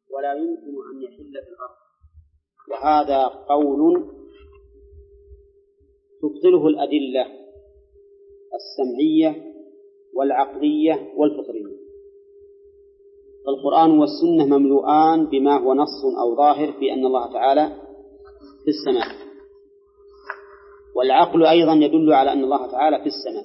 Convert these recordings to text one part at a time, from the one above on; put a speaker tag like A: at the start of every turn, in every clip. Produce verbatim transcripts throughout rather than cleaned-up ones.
A: ولا يمكن أن يحل في الأرض. وهذا قول تبطله الأدلة السمعية والعقلية والفطرية. القرآن والسنة مملوءان بما هو نص أو ظاهر في أن الله تعالى في السماء، والعقل أيضا يدل على أن الله تعالى في السماء،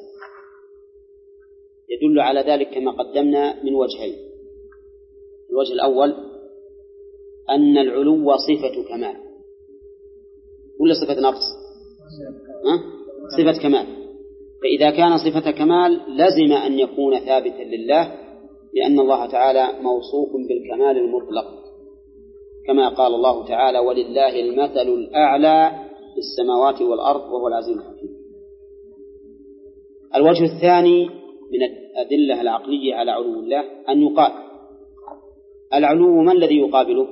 A: يدل على ذلك كما قدمنا من وجهين. الوجه الأول أن العلو صفة كمال ولا صفة نقص؟ أه؟ صفة كمال، فإذا كان صفة كمال لزم أن يكون ثابتا لله، لأن الله تعالى موصوف بالكمال المطلق، كما قال الله تعالى ولله المثل الأعلى في السماوات والأرض وهو العزيز الحكيم. الوجه الثاني من الأدلة العقلية على علو الله أن يقال العلو ما الذي يقابله؟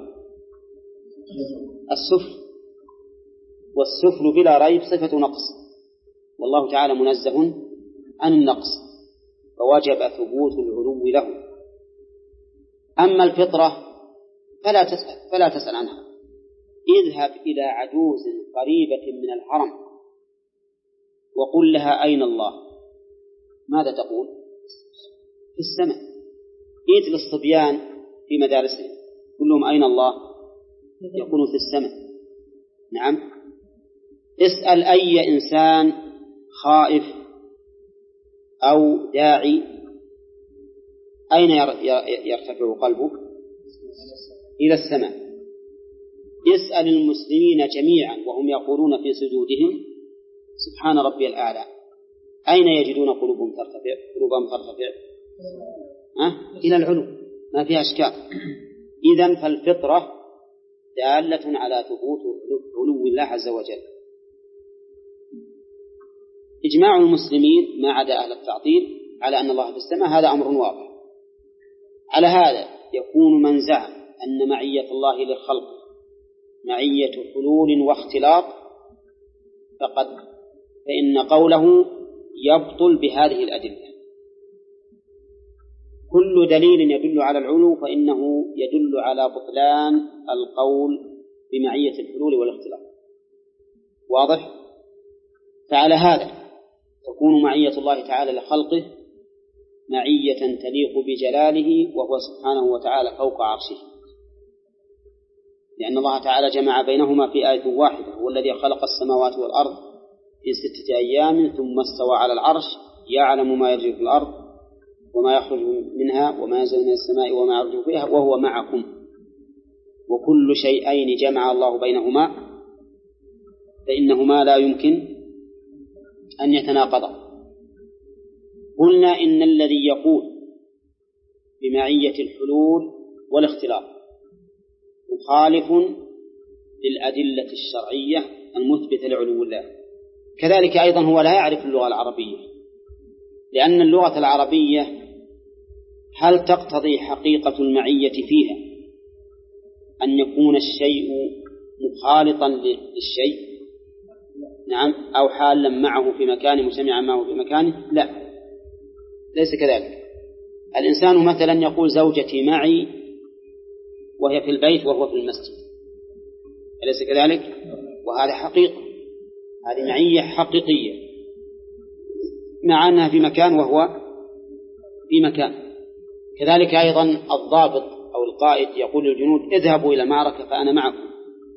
A: السفل، والسفل بلا ريب صفة نقص، والله تعالى منزه عن النقص، فوجب ثبوت العلو له. أما الفطرة فلا تسأل, فلا تسأل عنها. اذهب إلى عجوز قريبة من الحرم وقل لها أين الله، ماذا تقول؟ في السماء. ائت للصبيان في مدارسهم كلهم أين الله؟ يقولون في السماء. نعم. اسأل أي إنسان خائف أو داعي أين يرتفع قلبه؟ إلى السماء. اسأل المسلمين جميعا وهم يقولون في سجودهم سبحان ربي الأعلى أين يجدون قلوبهم ترتفع؟ قلوبهم ترتفع أه؟ إلى العلو، ما فيها أشكال. إذن فالفطرة دالة على ثبوت علو الله عز وجل. إجماع المسلمين ما عدا أهل التعطيل على أن الله في السماء، هذا أمر واضح. على هذا يكون من زعم أن معية الله للخلق معية حلول واختلاط فقد فإن قوله يبطل بهذه الأدلة. كل دليل يدل على العلو فإنه يدل على بطلان القول بمعية الحلول والاختلاط. واضح؟ فعلى هذا تكون معية الله تعالى لخلقه معية تليق بجلاله وهو سبحانه وتعالى فوق عرشه، لأن الله تعالى جمع بينهما في آية واحدة، هو الذي خلق السماوات والأرض في ستة أيام ثم استوى على العرش يعلم ما يجري في الأرض وما يخرج منها وما ينزل من السماء وما يعرج فيها وهو معكم، وكل شيئين جمع الله بينهما فإنهما لا يمكن أن يتناقضا. قلنا إن الذي يقول بمعية الحلول والاختلاط مخالف للأدلة الشرعية المثبتة لعلو الله. كذلك أيضا هو لا يعرف اللغة العربية، لأن اللغة العربية هل تقتضي حقيقة المعية فيها أن يكون الشيء مخالطا للشيء؟ نعم. أو حالا معه في مكانه مسمعا معه في مكانه؟ لا، ليس كذلك. الإنسان مثلا يقول زوجتي معي وهي في البيت وهو في المسجد، أليس كذلك؟ وهذا حقيقة، هذه معية حقيقية مع أنها في مكان وهو في مكان. كذلك أيضا الضابط أو القائد يقول للجنود اذهبوا إلى المعركة فأنا معكم،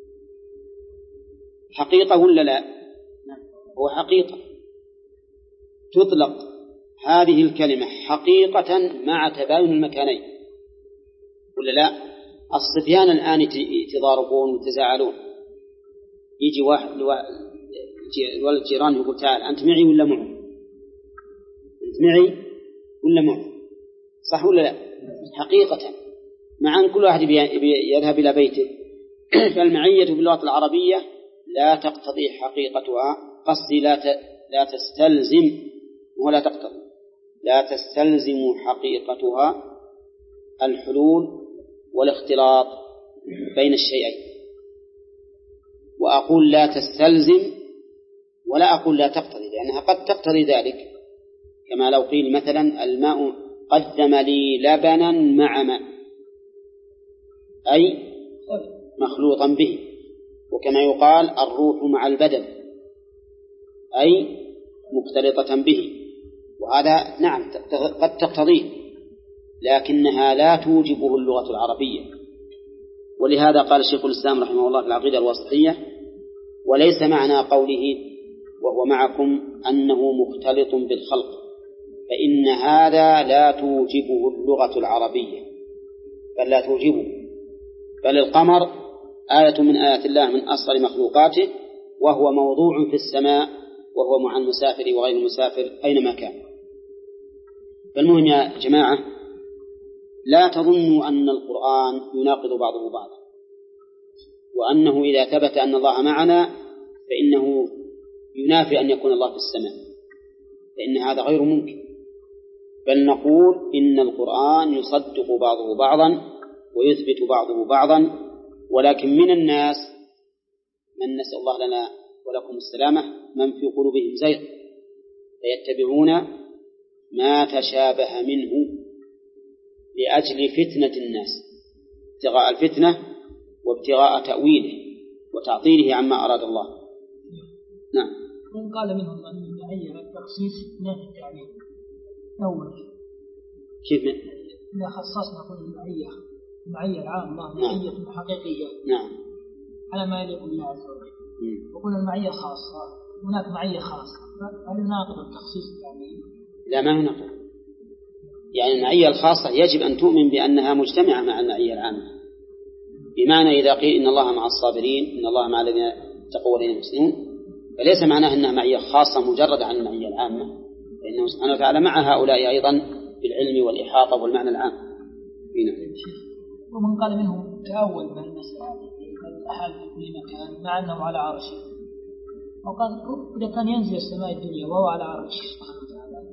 A: حقيقة ولا لا؟ هو حقيقة. تطلق هذه الكلمة حقيقة مع تباين المكانين ولا لا؟ الصبيان الآن يتضاربون ويتزاعلون، يجي واحد الولد جيران يقول تعال أنت معي ولا معه؟ أنت معي ولا معه؟ صح ولا لا؟ حقيقة، مع أن كل واحد يذهب إلى بيته. فالمعية باللغة العربية لا تقتضي حقيقتها، قصدي لا لا تستلزم ولا تقتضي لا تستلزم حقيقتها الحلول والاختلاط بين الشيئين. وأقول لا تستلزم ولا أقول لا تقتضي، لأنها قد تقتضي ذلك، كما لو قيل مثلا الماء قدم لي لبنا مع ماء، أي مخلوطا به، وكما يقال الروح مع البدن أي مختلطة به، وهذا نعم قد تقتضيه، لكنها لا توجبه اللغة العربية. ولهذا قال الشيخ الإسلام رحمه الله في العقيدة الواسطية: وليس معنى قوله وهو معكم أنه مختلط بالخلق، فإن هذا لا توجبه اللغة العربية، بل لا توجبه، بل القمر آية من آيات الله من أصغر مخلوقاته، وهو موضوع في السماء، وهو مع المسافر وغير المسافر أينما كان. فالمهم يا جماعة، لا تظنوا أن القرآن يناقض بعضه بعضا، وأنه إذا ثبت أن الله معنا فإنه ينافي أن يكون الله في السماء، فإن هذا غير ممكن. بل نقول إن القرآن يصدق بعضه بعضا ويثبت بعضه بعضا، ولكن من الناس من نسأل الله لنا ولكم السلامة من في قلوبهم زيغ فيتبعون ما تشابه منه لأجل فتنة الناس، ابتغاء الفتنة وابتغاء تأويله وتعطيله عما أراد الله. نعم.
B: من قال منهم أن المعية التخصيص نافي التعليم أول
A: كيف؟
B: إذا خصصنا كل المعية المعية العامة معية نعم. حقيقية
A: نعم
B: على ما يليق بالله عز وجل، وقلنا المعية خاصة هناك معية خاصة، هل يناقض التخصيص التعليم؟
A: لا، ما يناقض. يعني المعية الخاصة يجب أن تؤمن بأنها مجتمعة مع المعية العامة، بمعنى إذا قيل إن الله مع الصابرين إن الله مع الذين اتقوا والذين يحسنون، فليس معناه أنها معية خاصة مجردة عن المعية العامة، فإنه سبحانه وتعالى مع هؤلاء أيضا بالعلم والإحاطة والمعنى العام.
B: ومن قال منهم تأول من المسألة الأحد في كل مكان مع أنه على عرشه، وقال إذا كان ينزل السماء الدنيا وهو على عرشه سبحانه وتعالى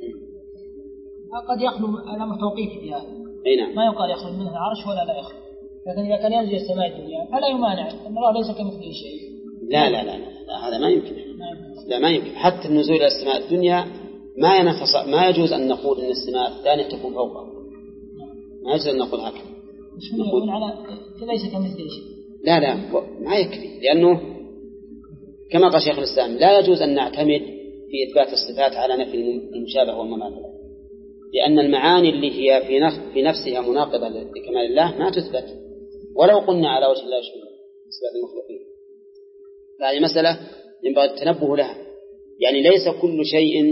B: قد يخلو الأمر توقيفي هذا، ما يقال يخلو منه العرش ولا لا يخلو، لكن إذا كان ينزل السماء الدنيا فلا يمانع أن الله ليس كمثله شيء.
A: لا لا لا, لا هذا ما يمكن. لا ما يمكن. حتى النزول إلى السماء الدنيا ما ينفص، ما يجوز أن نقول أن السماء الثانية تكون فوقه، ما يجوز أن نقول هكذا.
B: نقول على ليس كمثله شيء.
A: لا لا ما يكفي، لأنه كما قال شيخ الإسلام لا يجوز أن نعتمد في إثبات الصفات على نفي المشابه والمماثلة، لأن المعاني اللي هي في نفسها مناقضة لكمال الله ما تثبت ولو قلنا على وجه الله يشبه صفات المخلوقين. فهذه مسألة ينبغي التنبه لها، يعني ليس كل شيء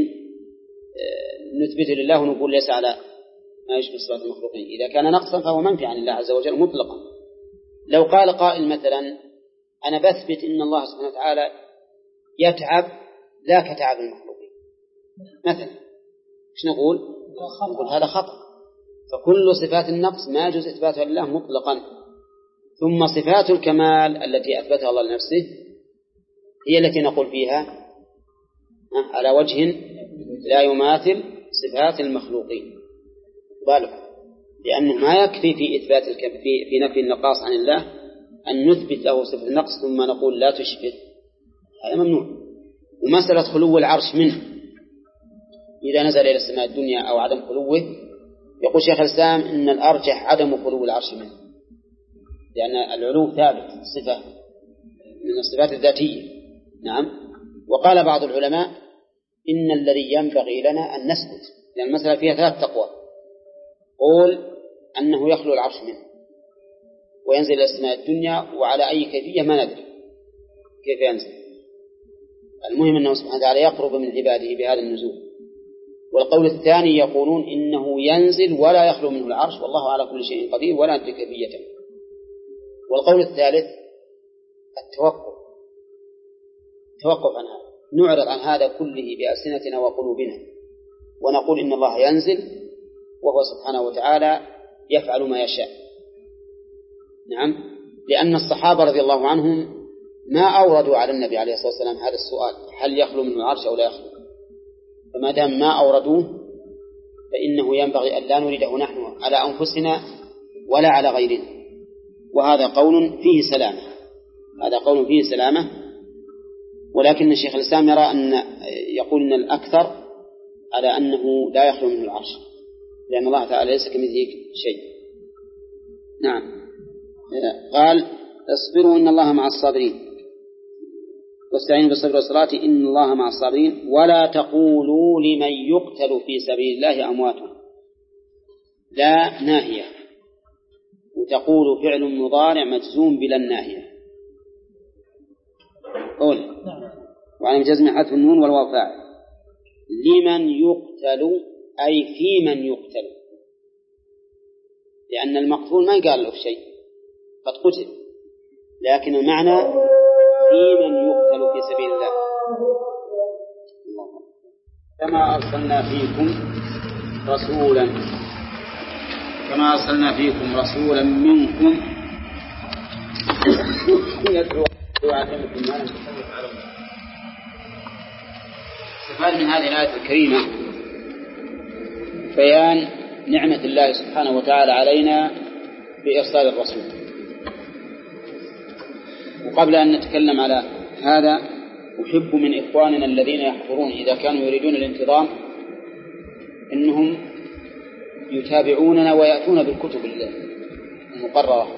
A: نثبته لله ونقول ليس على ما يشبه صفات المخلوقين، إذا كان نقصا فهو منفي عن الله عز وجل مطلقا. لو قال قائل مثلا أنا بثبت إن الله سبحانه وتعالى يتعب لا كتعب المخلوقين مثلا، إيش نقول؟ نقول هذا خطأ. فكل صفات النقص ما يجوز إثباتها لله مطلقا. ثم صفات الكمال التي أثبتها الله لنفسه هي التي نقول فيها على وجه لا يماثل صفات المخلوقين، بالغ، لأنه ما يكفي في إثبات في في نفي النقاص عن الله أن نثبت له صفة النقص ثم نقول لا تشبه، هذا ممنوع. ومسألة خلو العرش منه إذا نزل إلى السماء الدنيا أو عدم خلوه، يقول شيخ الإسلام إن الأرجح عدم خلو العرش منه، لأن العلو ثابت صفة من الصفات الذاتية. نعم. وقال بعض العلماء إن الذي ينبغي لنا أن نثبت، لأن المسألة فيها ثلاث تقوى، قول أنه يخلو العرش منه وينزل إلى السماء الدنيا وعلى أي كيفية ما ندري كيف ينزل، المهم أنه سبحانه وتعالى يقرب من عباده بهذا النزول. والقول الثاني يقولون إنه ينزل ولا يخلو منه العرش والله على كل شيء قدير ولا ندري كيفيته. والقول الثالث التوقف توقف عن هذا، نعرض عن هذا كله بألسنتنا وقلوبنا ونقول إن الله ينزل وهو سبحانه وتعالى يفعل ما يشاء. نعم. لأن الصحابة رضي الله عنهم ما أوردوا على النبي عليه الصلاة والسلام هذا السؤال هل يخلو منه العرش أو لا يخلو، فما دام ما أوردوه فإنه ينبغي أن لا نريده نحن على أنفسنا ولا على غيرنا، وهذا قول فيه سلامة، هذا قول فيه سلامة. ولكن الشيخ الإسلام يرى أن يقول أن الأكثر على أنه لا يخلو منه العرش، لأن الله تعالى ليس كمثله شيء. نعم. قال اصبروا إن الله مع الصابرين واستعينوا بالصبر والصلاة إن الله مع الصابرين ولا تقولوا لمن يقتل في سبيل الله أموات. لا ناهية، وتقول فعل مضارع مجزوم بلا الناهية. قول وعلى جزم حذف النون والواو فاعل. لمن يقتل أي في من يقتل، لأن المقتول ما قال له شيء، قد قتل، لكن المعنى في من يقتل في سبيل الله. كما أرسلنا فيكم رسولا كما أرسلنا فيكم رسولا منكم يتلو عليكم ما لم تكونوا تعلمون. استفاد من هذه الآية الكريمة بيان نعمة الله سبحانه وتعالى علينا بإرسال الرسول. وقبل أن نتكلم على هذا أحب من إخواننا الذين يحضرون إذا كانوا يريدون الانتظام إنهم يتابعوننا ويأتون بالكتب المقررة.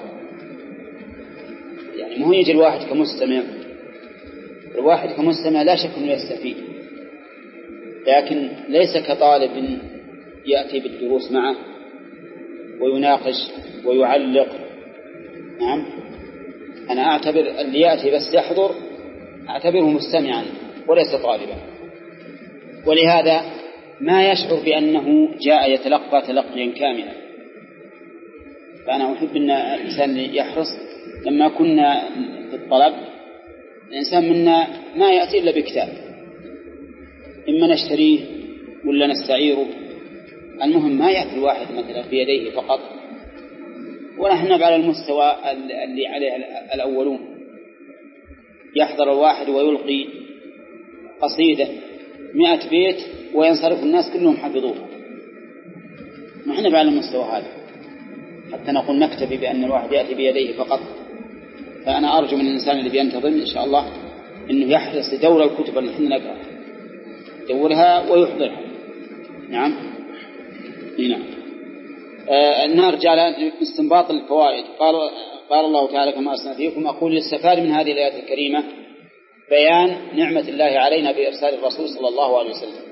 A: يعني مو يجي الواحد كمستمع، الواحد كمستمع لا شك أنه يستفيد، لكن ليس كطالب يأتي بالدروس معه ويناقش ويعلق. نعم، أنا أعتبر اللي يأتي بس يحضر أعتبره مستمعا وليس طالبا، ولهذا ما يشعر بأنه جاء يتلقى تلقيا كاملا. فأنا أحب أن الإنسان يحرص. لما كنا في الطلب الإنسان منا ما يأتي إلا بكتاب، إما نشتريه ولا نستعيره، المهم ما يأتي الواحد مثلا بيديه فقط. ونحن على المستوى اللي عليه الأولون، يحضر الواحد ويلقي قصيدة مئة بيت وينصرف الناس كلهم حفظوها. نحن على المستوى هذا حتى نقول نكتفي بأن الواحد يأتي بيديه فقط. فأنا أرجو من الإنسان اللي بينتظم إن شاء الله إنه يحرص يدور الكتب اللي نحن نقرأ، يدورها ويحضرها. نعم نعم. آه نرجع لاستنباط الفوائد. قال قال الله تعالى كما أرسلنا فيكم. أقول للسفاد من هذه الآيات الكريمة بيان نعمة الله علينا بإرسال الرسول صلى الله عليه وسلم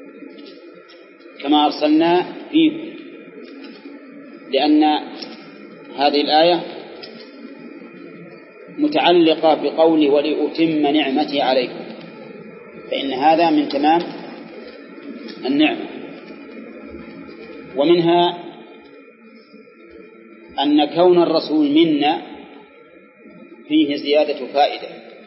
A: كما أرسلنا فيكم، لأن هذه الآية متعلقة بقوله ولأتم نعمتي عليكم، فإن هذا من تمام النعمة. ومنها أن كون الرسول منا فيه زيادة فائدة،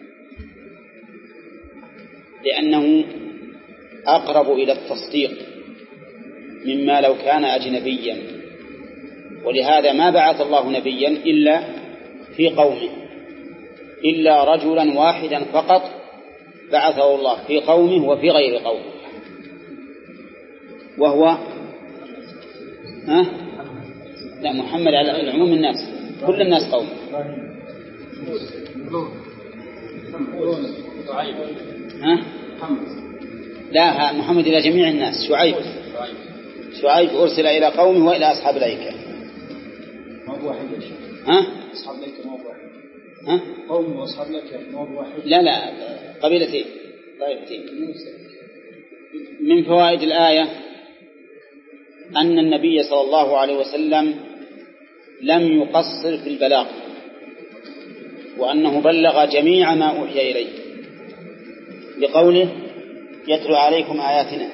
A: لأنه أقرب إلى التصديق مما لو كان أجنبيا. ولهذا ما بعث الله نبيا إلا في قومه، إلا رجلا واحدا فقط بعثه الله في قومه وفي غير قومه، وهو ها؟ لا محمد على العموم الناس، كل الناس قوم. ها؟ لا محمد إلى جميع الناس. شعيب شعيب أرسل إلى قومه وإلى أصحاب الأيكة. ها؟ أصحاب الأيكة ما هو واحد. ها؟ قوم وأصحاب الأيكة ما هو واحد. لا لا قبيلتين قبيلتين. من فوائد الآية أن النبي صلى الله عليه وسلم لم يقصر في البلاغ، وأنه بلغ جميع ما أوحي إليه، لقوله يتلو عليكم آياتنا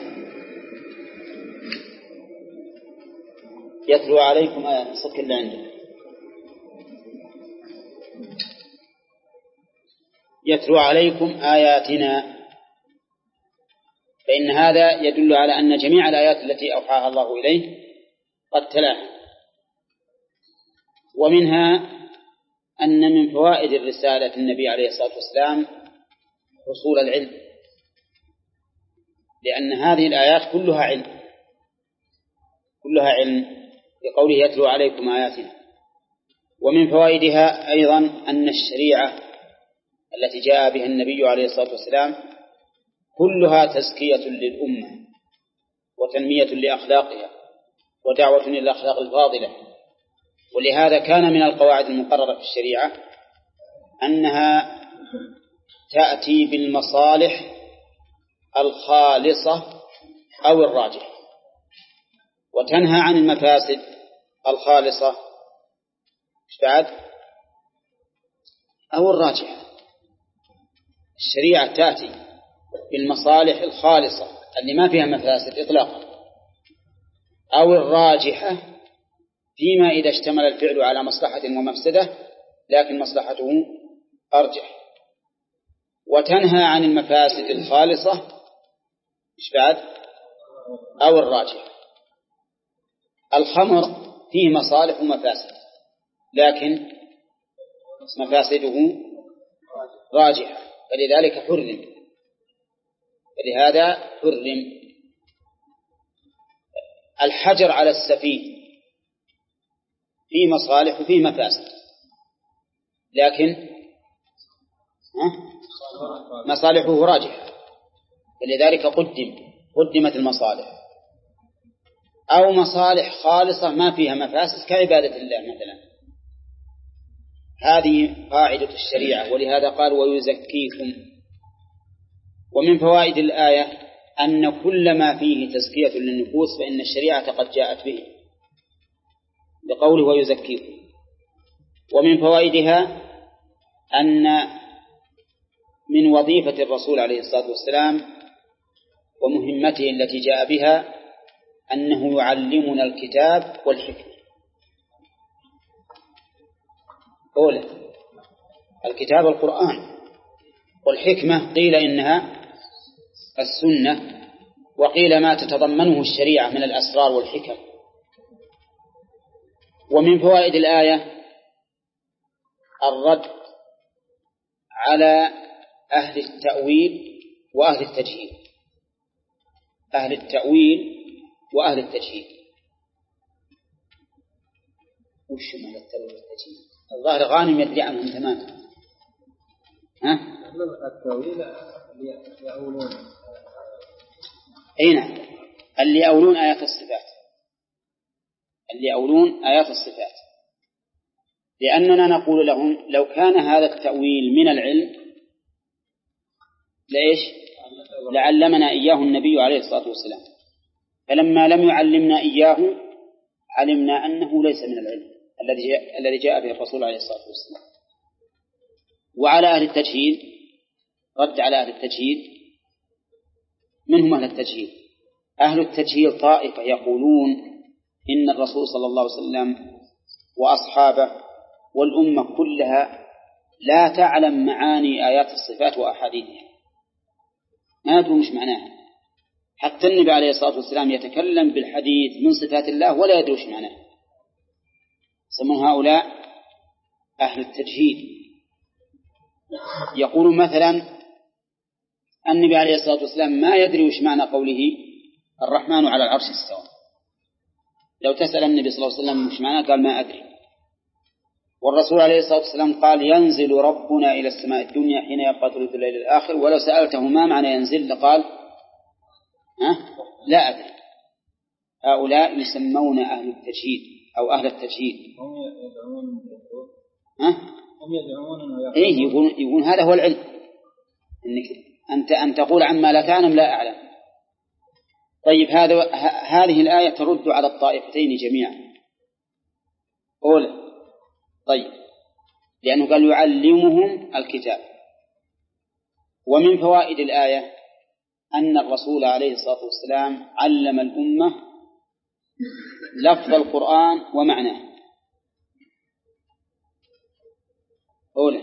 A: يتلو عليكم آياتنا صدق اللي عنده يتلو عليكم آياتنا، فإن هذا يدل على أن جميع الآيات التي أوحاها الله إليه قد تلاها. ومنها أن من فوائد الرسالة النبي عليه الصلاة والسلام حصول العلم، لأن هذه الآيات كلها علم كلها علم بقوله يتلو عليكم آياتنا. ومن فوائدها أيضا أن الشريعة التي جاء بها النبي عليه الصلاة والسلام كلها تزكية للأمة وتنمية لأخلاقها ودعوة إلى الأخلاق الفاضلة، ولهذا كان من القواعد المقررة في الشريعة أنها تأتي بالمصالح الخالصة أو الراجحة، وتنهى عن المفاسد الخالصة بعد أو الراجحة. الشريعة تأتي بالمصالح الخالصة اللي ما فيها مفاسد إطلاقا، أو الراجحة فيما إذا اشتمل الفعل على مصلحة ومفسدة لكن مصلحته أرجح، وتنهى عن المفاسد الخالصة إيش بعد أو الراجحة. الخمر فيه مصالح ومفاسد لكن مفاسده راجحة، فلذلك حرم، فلهذا حرم. الحجر على السفيه فيه مصالح وفيه مفاسد لكن مصالحه راجحة، فلذلك قدم قدمت المصالح. أو مصالح خالصة ما فيها مفاسد كعبادة الله مثلا، هذه قاعدة الشريعة، ولهذا قال ويزكيكم. ومن فوائد الآية أن كل ما فيه تزكية للنفوس فإن الشريعة قد جاءت به بقوله ويزكيكم. ومن فوائدها أن من وظيفة الرسول عليه الصلاة والسلام ومهمته التي جاء بها أنه يعلمنا الكتاب والحكمة. أولا الكتاب القرآن، والحكمة قيل إنها السنة، وقيل ما تتضمنه الشريعة من الأسرار والحكم. ومن فوائد الآية الرد على أهل التأويل وأهل التجهيل، أهل التأويل وأهل التجهيل. وش معنى التأويل والتجهيل؟ الظاهر غانم يدري عنهم تماما. ها؟
C: التأويل يأولون
A: أي نعم، اللي يأولون آيات الصفات، اللي يأولون آيات الصفات، لأننا نقول لهم لو كان هذا التأويل من العلم لإيش؟ لعلمنا إياه النبي عليه الصلاة والسلام، فلما لم يعلمنا إياه علمنا أنه ليس من العلم الذي جاء, الذي جاء به الرسول عليه الصلاة والسلام. وعلى أهل التجهيل رد على أهل التجهيل. منهم أهل التجهيل؟ أهل التجهيل طائفة يقولون إن الرسول صلى الله عليه وسلم وأصحابه والأمة كلها لا تعلم معاني آيات الصفات وأحاديثها، ما يدرون مش معناها. حتى النبي عليه الصلاة والسلام يتكلم بالحديث من صفات الله ولا يدرون مش معناها. سمون هؤلاء أهل التجهيل. يقول مثلا النبي عليه الصلاة والسلام ما يدري وش معنى قوله الرحمن على العرش استوى. لو تسأل النبي صلى الله عليه وسلم وش معنى قال ما أدري. والرسول عليه الصلاة والسلام قال ينزل ربنا إلى السماء الدنيا حين يبقى ثلث الليل الآخر، ولو سألته ما معنى ينزل لقال أه؟ لا أدري. هؤلاء يسمون أهل التجهيل أو أهل التجهيل.
C: هم يدعون
A: ها؟
C: هم يدعون
A: إيه يقول يقول هذا هو العلم، إنك أنت أن تقول عما لا تعلم لا أعلم. طيب هذا هذه الآية ترد على الطائفتين جميعا. أولا طيب لأنه قال يعلمهم الكتاب. ومن فوائد الآية أن الرسول عليه الصلاة والسلام علم الأمة لفظ القرآن ومعناه. أولا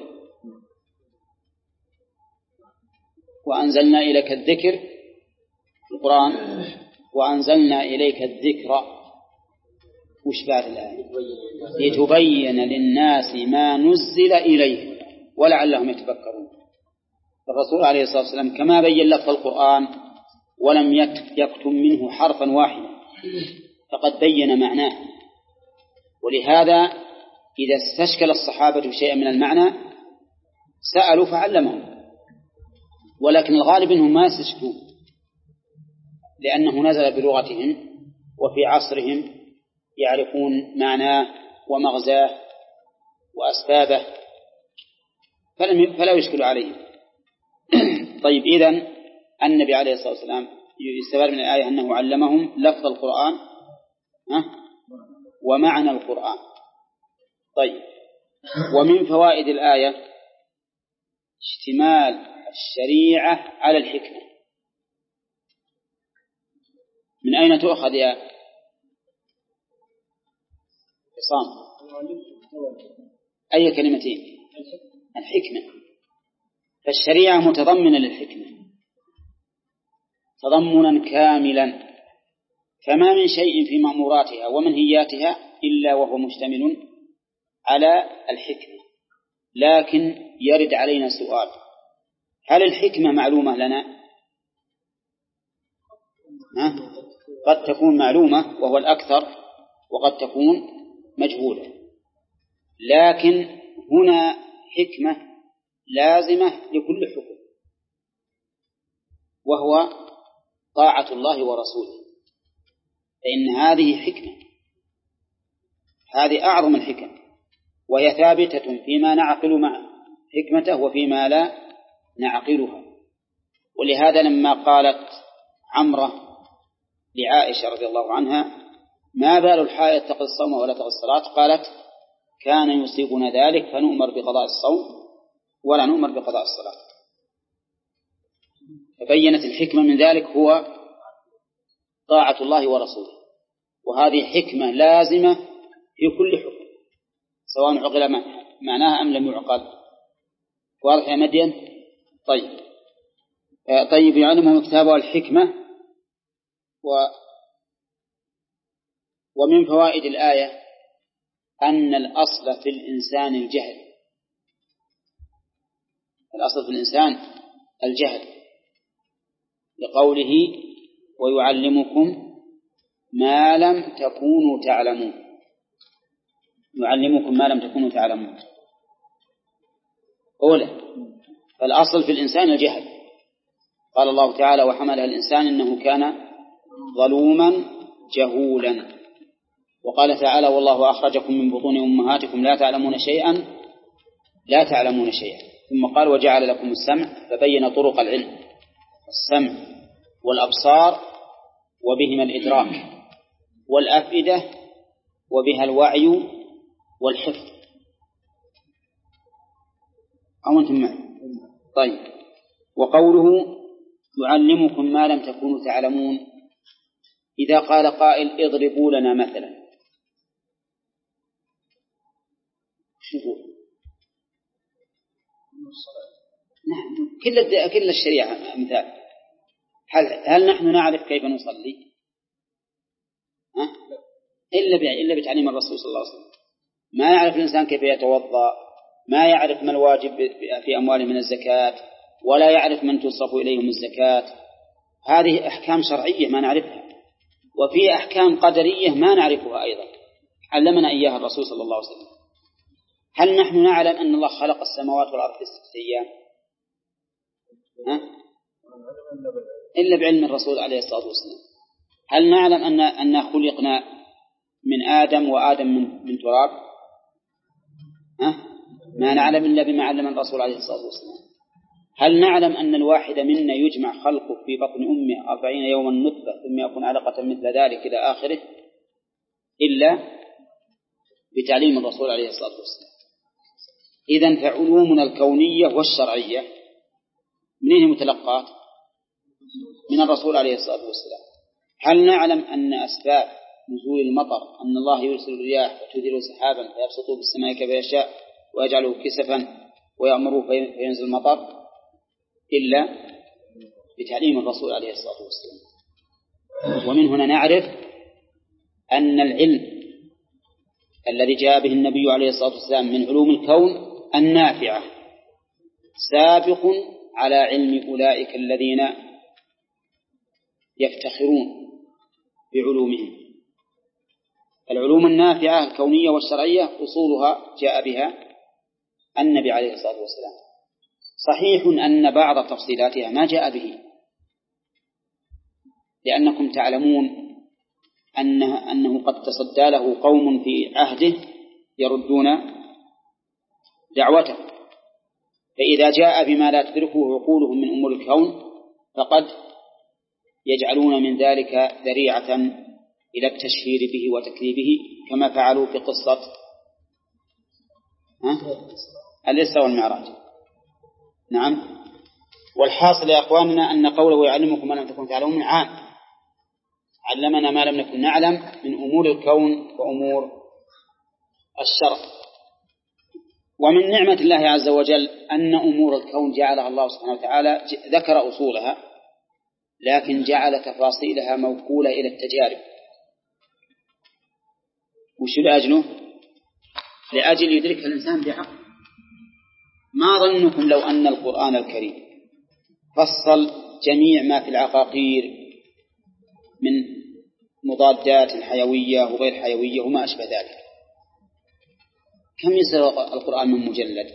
A: وأنزلنا إليك الذكر القرآن وأنزلنا إليك الذكر وش بعد الآية لتبين للناس ما نزل إليه ولعلهم يتفكرون. الرسول عليه الصلاة والسلام كما بين لفظ القرآن ولم يكتم منه حرفا واحدا فقد بين معناه. ولهذا إذا استشكل الصحابة شيئا من المعنى سألوا فعلمهم، ولكن الغالب أنهم ما يستشكلون لأنه نزل بلغتهم وفي عصرهم يعرفون معناه ومغزاه وأسبابه فلا يشكل عليه. طيب إذن النبي عليه الصلاة والسلام يستفاد من الآية أنه علمهم لفظ القرآن ومعنى القرآن. طيب، ومن فوائد الآية اشتمال الشريعة على الحكمة. من أين تؤخذ يا عصام؟ أي كلمتين؟ الحكمة. فالشريعة متضمنة للحكمة تضمنا كاملا، فما من شيء في مأموراتها ومنهياتها إلا وهو مشتمل على الحكمة. لكن يرد علينا سؤال: هل الحكمة معلومة لنا؟ ها؟ قد تكون معلومة وهو الأكثر، وقد تكون مجهولة. لكن هنا حكمة لازمة لكل حكم، وهو طاعة الله ورسوله، فإن هذه حكمة، هذه أعظم الحكم، وهي ثابتة فيما نعقل مع حكمته وفيما لا نعقلها. ولهذا لما قالت عمرة لعائشة رضي الله عنها: ما بال الحائض تقضي الصوم ولا تقضي الصلاة؟ قالت: كان يصيبنا ذلك فنؤمر بقضاء الصوم ولا نؤمر بقضاء الصلاة. فبينت الحكمة من ذلك هو طاعة الله ورسوله، وهذه حكمة لازمة في كل حكم سواء عقل معناها أم لم يعقل. واضح يا مدين؟ طيب طيب يعلمهم كتابه الحكمة. و ومن فوائد الآية أن الأصل في الإنسان الجهل. الأصل في الإنسان الجهل، لقوله: ويعلمكم ما لم تكونوا تعلمون. يعلمكم ما لم تكونوا تعلمون. أولا، فالأصل في الإنسان الجهل. قال الله تعالى: وحملها الإنسان إنه كان ظلوما جهولا. وقال تعالى: والله أخرجكم من بطون أمهاتكم لا تعلمون شيئا لا تعلمون شيئا. ثم قال: وجعل لكم السمع، فبين طرق العلم: السمع والأبصار وبهما الإدراك، والأفئدة وبها الوعي والحفظ. أو أنتم معي؟ طيب، وقوله: يعلمكم ما لم تكونوا تعلمون. إذا قال قائل: اضربوا لنا مثلا، شوفوا، نعم، كل كل الشريعة مثال. هل هل نحن نعرف كيف نصلي؟ ها؟ إلا إلا بتعليم الرسول صلى الله عليه وسلم. ما يعرف الإنسان كيف يتوضأ، ما يعرف ما الواجب في أمواله من الزكاة، ولا يعرف من تصرف إليهم الزكاة. هذه أحكام شرعية ما نعرفها، وفي أحكام قدرية ما نعرفها أيضا علمنا إياها الرسول صلى الله عليه وسلم. هل نحن نعلم أن الله خلق السماوات والأرض في ستة أيام؟ ها؟ إلا بعلم الرسول عليه الصلاة والسلام. هل نعلم أن أن خلقنا من آدم وآدم من من تراب؟ ها؟ ما نعلم إلا بما علم الرسول عليه الصلاة والسلام. هل نعلم أن الواحد منا يجمع خلقه في بطن أمه أربعين يوما نطفة ثم يكون علقة مثل ذلك إلى آخره؟ إلا بتعليم الرسول عليه الصلاة والسلام. إذن فعلومنا الكونية والشرعية منين متلقات؟ من الرسول عليه الصلاة والسلام. هل نعلم أن أسباب نزول المطر أن الله يرسل الرياح وتثير سحابا فيبسطه بالسماء كيف يشاء ويجعله كسفا ويأمره فينزل المطر؟ إلا بتعليم الرسول عليه الصلاة والسلام. ومن هنا نعرف أن العلم الذي جاء به النبي عليه الصلاة والسلام من علوم الكون النافعة سابق على علم أولئك الذين يفتخرون بعلومهم. العلوم النافعة الكونية والشرعية أصولها جاء بها النبي عليه الصلاة والسلام. صحيح أن بعض تفصيلاتها ما جاء به، لأنكم تعلمون أنه, أنه قد تصدى له قوم في عهده يردون دعوته. فإذا جاء بما لا تدركه عقولهم من أمور الكون فقد يجعلون من ذلك ذريعة إلى التشهير به وتكذيبه، كما فعلوا في قصة الإسراء والمعراج. نعم. والحاصل يا أخواننا أن قوله يعلمكم ما لم تكن تعلمون عام، علمنا ما لم نكن نعلم من أمور الكون وأمور الشرع. ومن نعمة الله عز وجل أن أمور الكون جعلها الله سبحانه وتعالى ذكر أصولها، لكن جعل تفاصيلها موكولة إلى التجارب. وش لأجله؟ لأجل يدرك الإنسان بحق. ما ظنكم لو أن القرآن الكريم فصل جميع ما في العقاقير من مضادات حيوية وغير حيوية وما أشبه ذلك، كم يصير القرآن من مجلد؟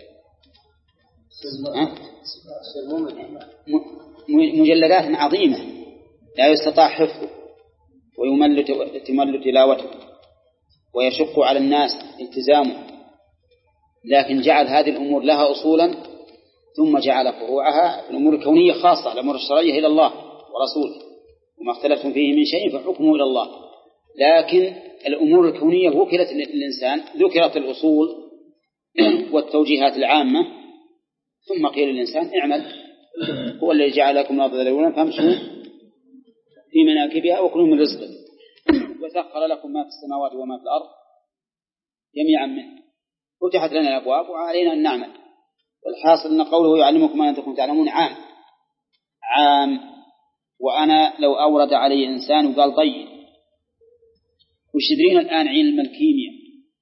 A: مجلدات عظيمة لا يستطاع حفظه ويمل تمل تلاوته ويشق على الناس التزامه، لكن جعل هذه الأمور لها أصولا ثم جعل فروعها في الأمور الكونية خاصة، الأمور الشرعية إلى الله ورسوله، وما اختلفتم فيه من شيء فحكمه إلى الله. لكن الأمور الكونية وكلت للإنسان، ذكرت الأصول والتوجيهات العامة، ثم قيل للإنسان اعمل، هو الذي جعل لكم الأرض ذلولا فامشوا في مناكبها وكلوا من رزقه وسخر لكم ما في السماوات وما في الأرض جميعا منه، فتحت لنا الأبواب وعلينا أن نعمل. والحاصل أن قوله يعلمكم ما لم تكونوا تعلمون عام عام. وأنا لو أورد علي إنسان وقال طيب وش تدرين الآن علم الكيمياء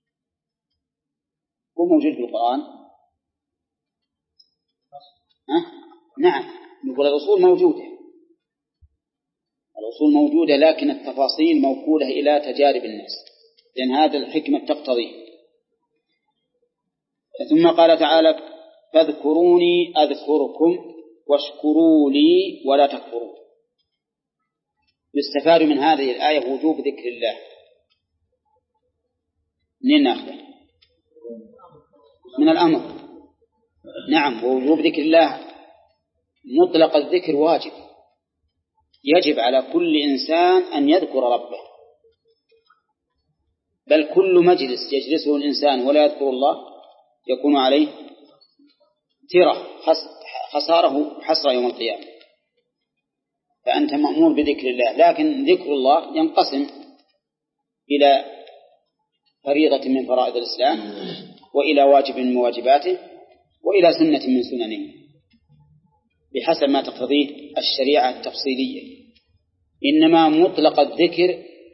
A: هو موجود في القرآن؟ ها؟ نعم، نقول الأصول موجودة، الأصول موجودة، لكن التفاصيل موكولة إلى تجارب الناس، لأن هذا الحكمة تقتضي. ثم قال تعالى فاذكروني أذكركم واشكروا لي ولا تكفرون. يستفاد من هذه الآية وجوب ذكر الله. منين نأخذه؟ من الأمر. نعم، ووجوب ذكر الله مطلق الذكر واجب، يجب على كل إنسان أن يذكر ربه، بل كل مجلس يجلسه الإنسان ولا يذكر الله يكون عليه ترى خساره حسرة يوم القيامة. فأنت مأمور بذكر الله، لكن ذكر الله ينقسم إلى فريضة من فرائض الإسلام، وإلى واجب من واجباته، وإلى سنة من سننه، بحسب ما تقتضيه الشريعة التفصيلية. إنما مطلق الذكر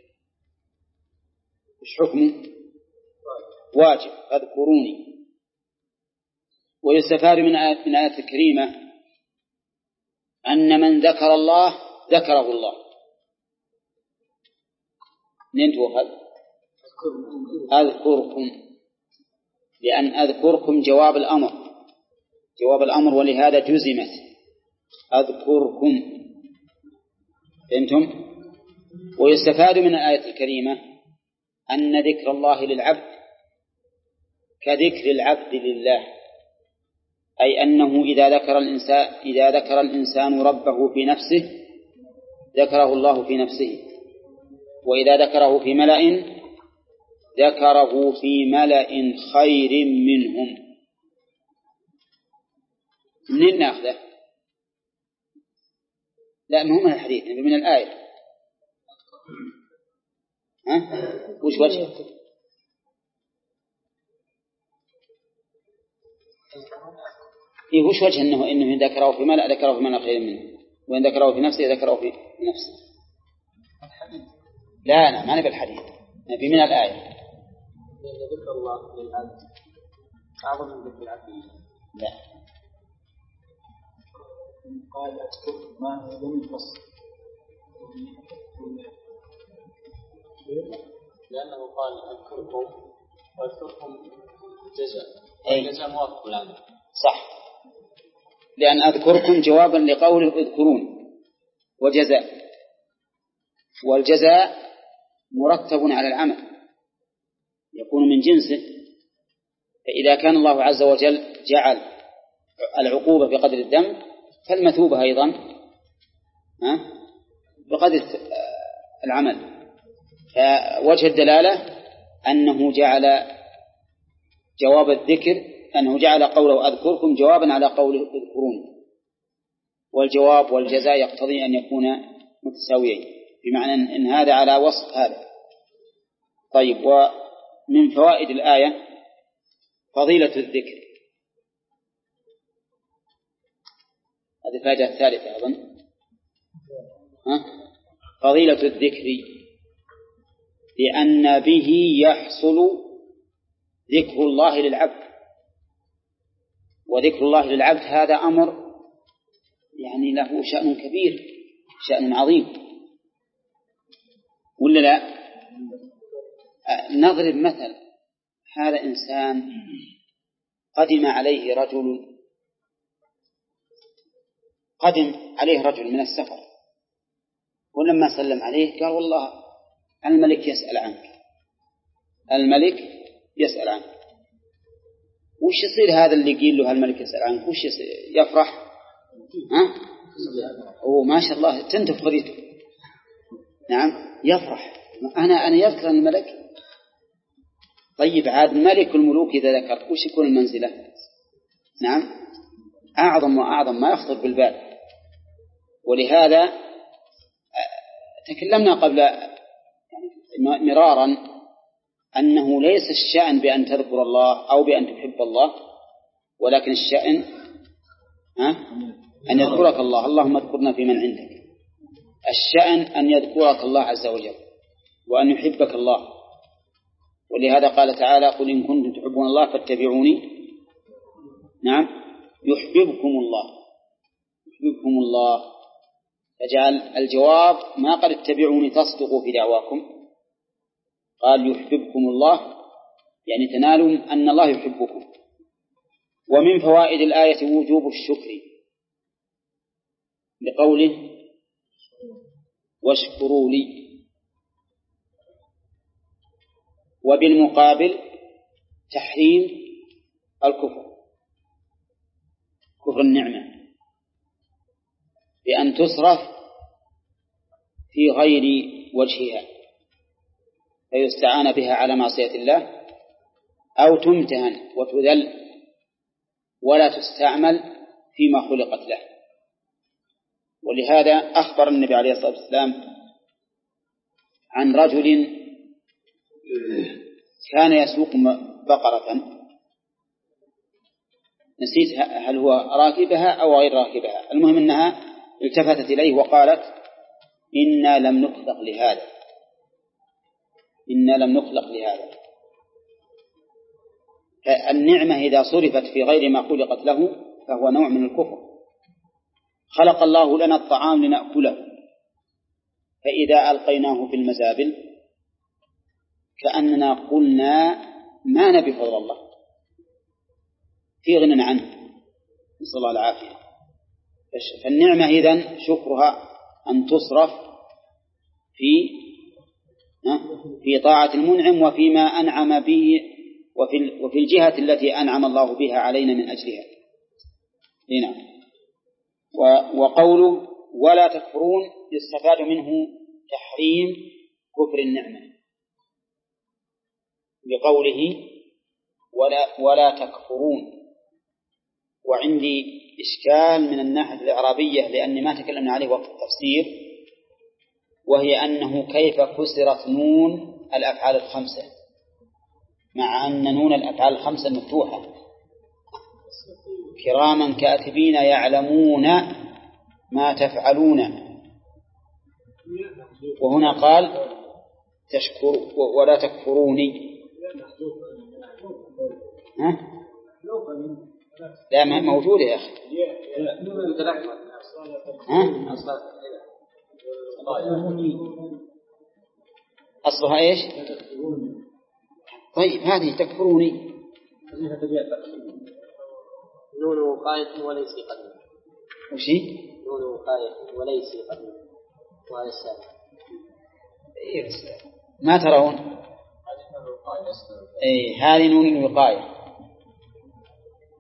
A: إيش حكمه؟ واجب، فاذكروني. ويستفاد من آية من آية الكريمة أن من ذكر الله ذكره الله. ننتهي هذا أذكركم، لأن أذكركم جواب الأمر، جواب الأمر، ولهذا جزمت أذكركم. فهمتم؟ ويستفاد من الآية الكريمة أن ذكر الله للعبد كذكر العبد لله، أي أنه إذا ذكر الإنسان إذا ذكر الإنسان ربه في نفسه ذكره الله في نفسه، وإذا ذكره في ملأ ذكره في ملأ خير منهم. منين نأخذه؟ لا، مو من الحديث، من الآية. ها؟ وش وجه؟ إيه وش وجه إنه إنه ذكره في ملأ ذكره في ملأ خير منه، وإن ذكره في نفسه ذكره في نفسه. لا لا، ما نبي الحديث، نبي من الآية.
C: لأن ذكر الله للعبد أعظم من ذكر العبد.
A: لا.
C: قال أذكر ما لم يفصل، لأنه قال أذكركم وأذكركم جزاء، الجزاء موافق الآن.
A: صح، لأن أذكركم جوابا لقوله اذكرون، وجزاء، والجزاء مرتب على العمل، يكون من جنسه، فإذا كان الله عز وجل جعل العقوبة بقدر الذنب فالمثوبة أيضا بقدر العمل. فوجه الدلالة أنه جعل جواب الذكر أنه جعل قوله أذكركم جوابا على قوله اذكرون، والجواب والجزاء يقتضي أن يكون متساويين، بمعنى أن هذا على وصف هذا. طيب، ومن فوائد الآية فضيلة الذكر، هذه الفائدة الثالثة أظن، ها؟ فضيلة الذكر لأن به يحصل ذكر الله للعبد، وذكر الله للعبد هذا أمر يعني له شأن كبير، شأن عظيم، ولا لا؟ نضرب مثل، هذا إنسان قدم عليه رجل قدم عليه رجل من السفر، ولما سلم عليه قال والله الملك يسأل عنك، الملك يسأل عنك. وش يصير هذا اللي يقول له الملك يسأل عنك؟ وش يصير؟ يفرح؟ ها؟ أوه ما شاء الله تنتف خريطه. نعم يفرح، أنا أنا يذكر الملك. طيب عاد ملك الملوك إذا ذكر وش يكون المنزلة؟ نعم أعظم وأعظم ما يخطر بالبال. ولهذا تكلمنا قبل مرارا أنه ليس الشأن بأن تذكر الله أو بأن تحب الله، ولكن الشأن ها؟ أن يذكرك الله، اللهم اذكرنا في من عندك. الشأن أن يذكرك الله عز وجل وأن يحبك الله. ولهذا قال تعالى قل إن كنتم تحبون الله فاتبعوني نعم يحببكم الله، يحببكم الله. فجعل الجواب ما قال اتبعوني تصدقوا في دعواكم، قال يحببكم الله يعني تنالون أن الله يحبكم. ومن فوائد الآية وجوب الشكر لقوله واشكروا لي، وبالمقابل تحريم الكفر، كفر النعمة بأن تصرف في غير وجهها فيستعان بها على معصية الله، أو تمتهن وتذل ولا تستعمل فيما خلقت له. ولهذا أخبر النبي عليه الصلاة والسلام عن رجل كان يسوق بقرة، نسيت هل هو راكبها أو غير راكبها، المهم أنها التفتت إليه وقالت إنا لم نخلق لهذا، إنا لم نخلق لهذا. فالنعمة إذا صرفت في غير ما خلقت له فهو نوع من الكفر. خلق الله لنا الطعام لنأكله، فإذا ألقيناه في المزابل كأننا قلنا ما نبي فضل الله، في غنى عنه، نسأل الله العافية. فالنعمة إذن شكرها أن تصرف في في طاعة المنعم وفيما أنعم به، وفي وفي الجهة التي أنعم الله بها علينا من أجلها. هنا وقوله ولا تكفرون يستفاد منه تحريم كفر النعمة بقوله ولا ولا تكفرون. وعندي إشكال من الناحية الإعرابية لأني ما تكلمنا عليه وقت التفسير، وهي أنه كيف كسرت نون الأفعال الخمسة مع أن نون الأفعال الخمسة مفتوحة، كراما كاتبين يعلمون ما تفعلون، وهنا قال تشكر ولا تكفروني. ها؟ لا ما موجودة يا أخي. ها؟ أصلها إيش؟ طيب هذه تكفروني
C: نون وقاية وليس قدم.
A: وشي؟
C: نون وقاية وليس قدم وهذا السابق.
A: إيه ما ترون؟ إيه هذه نون الوقاية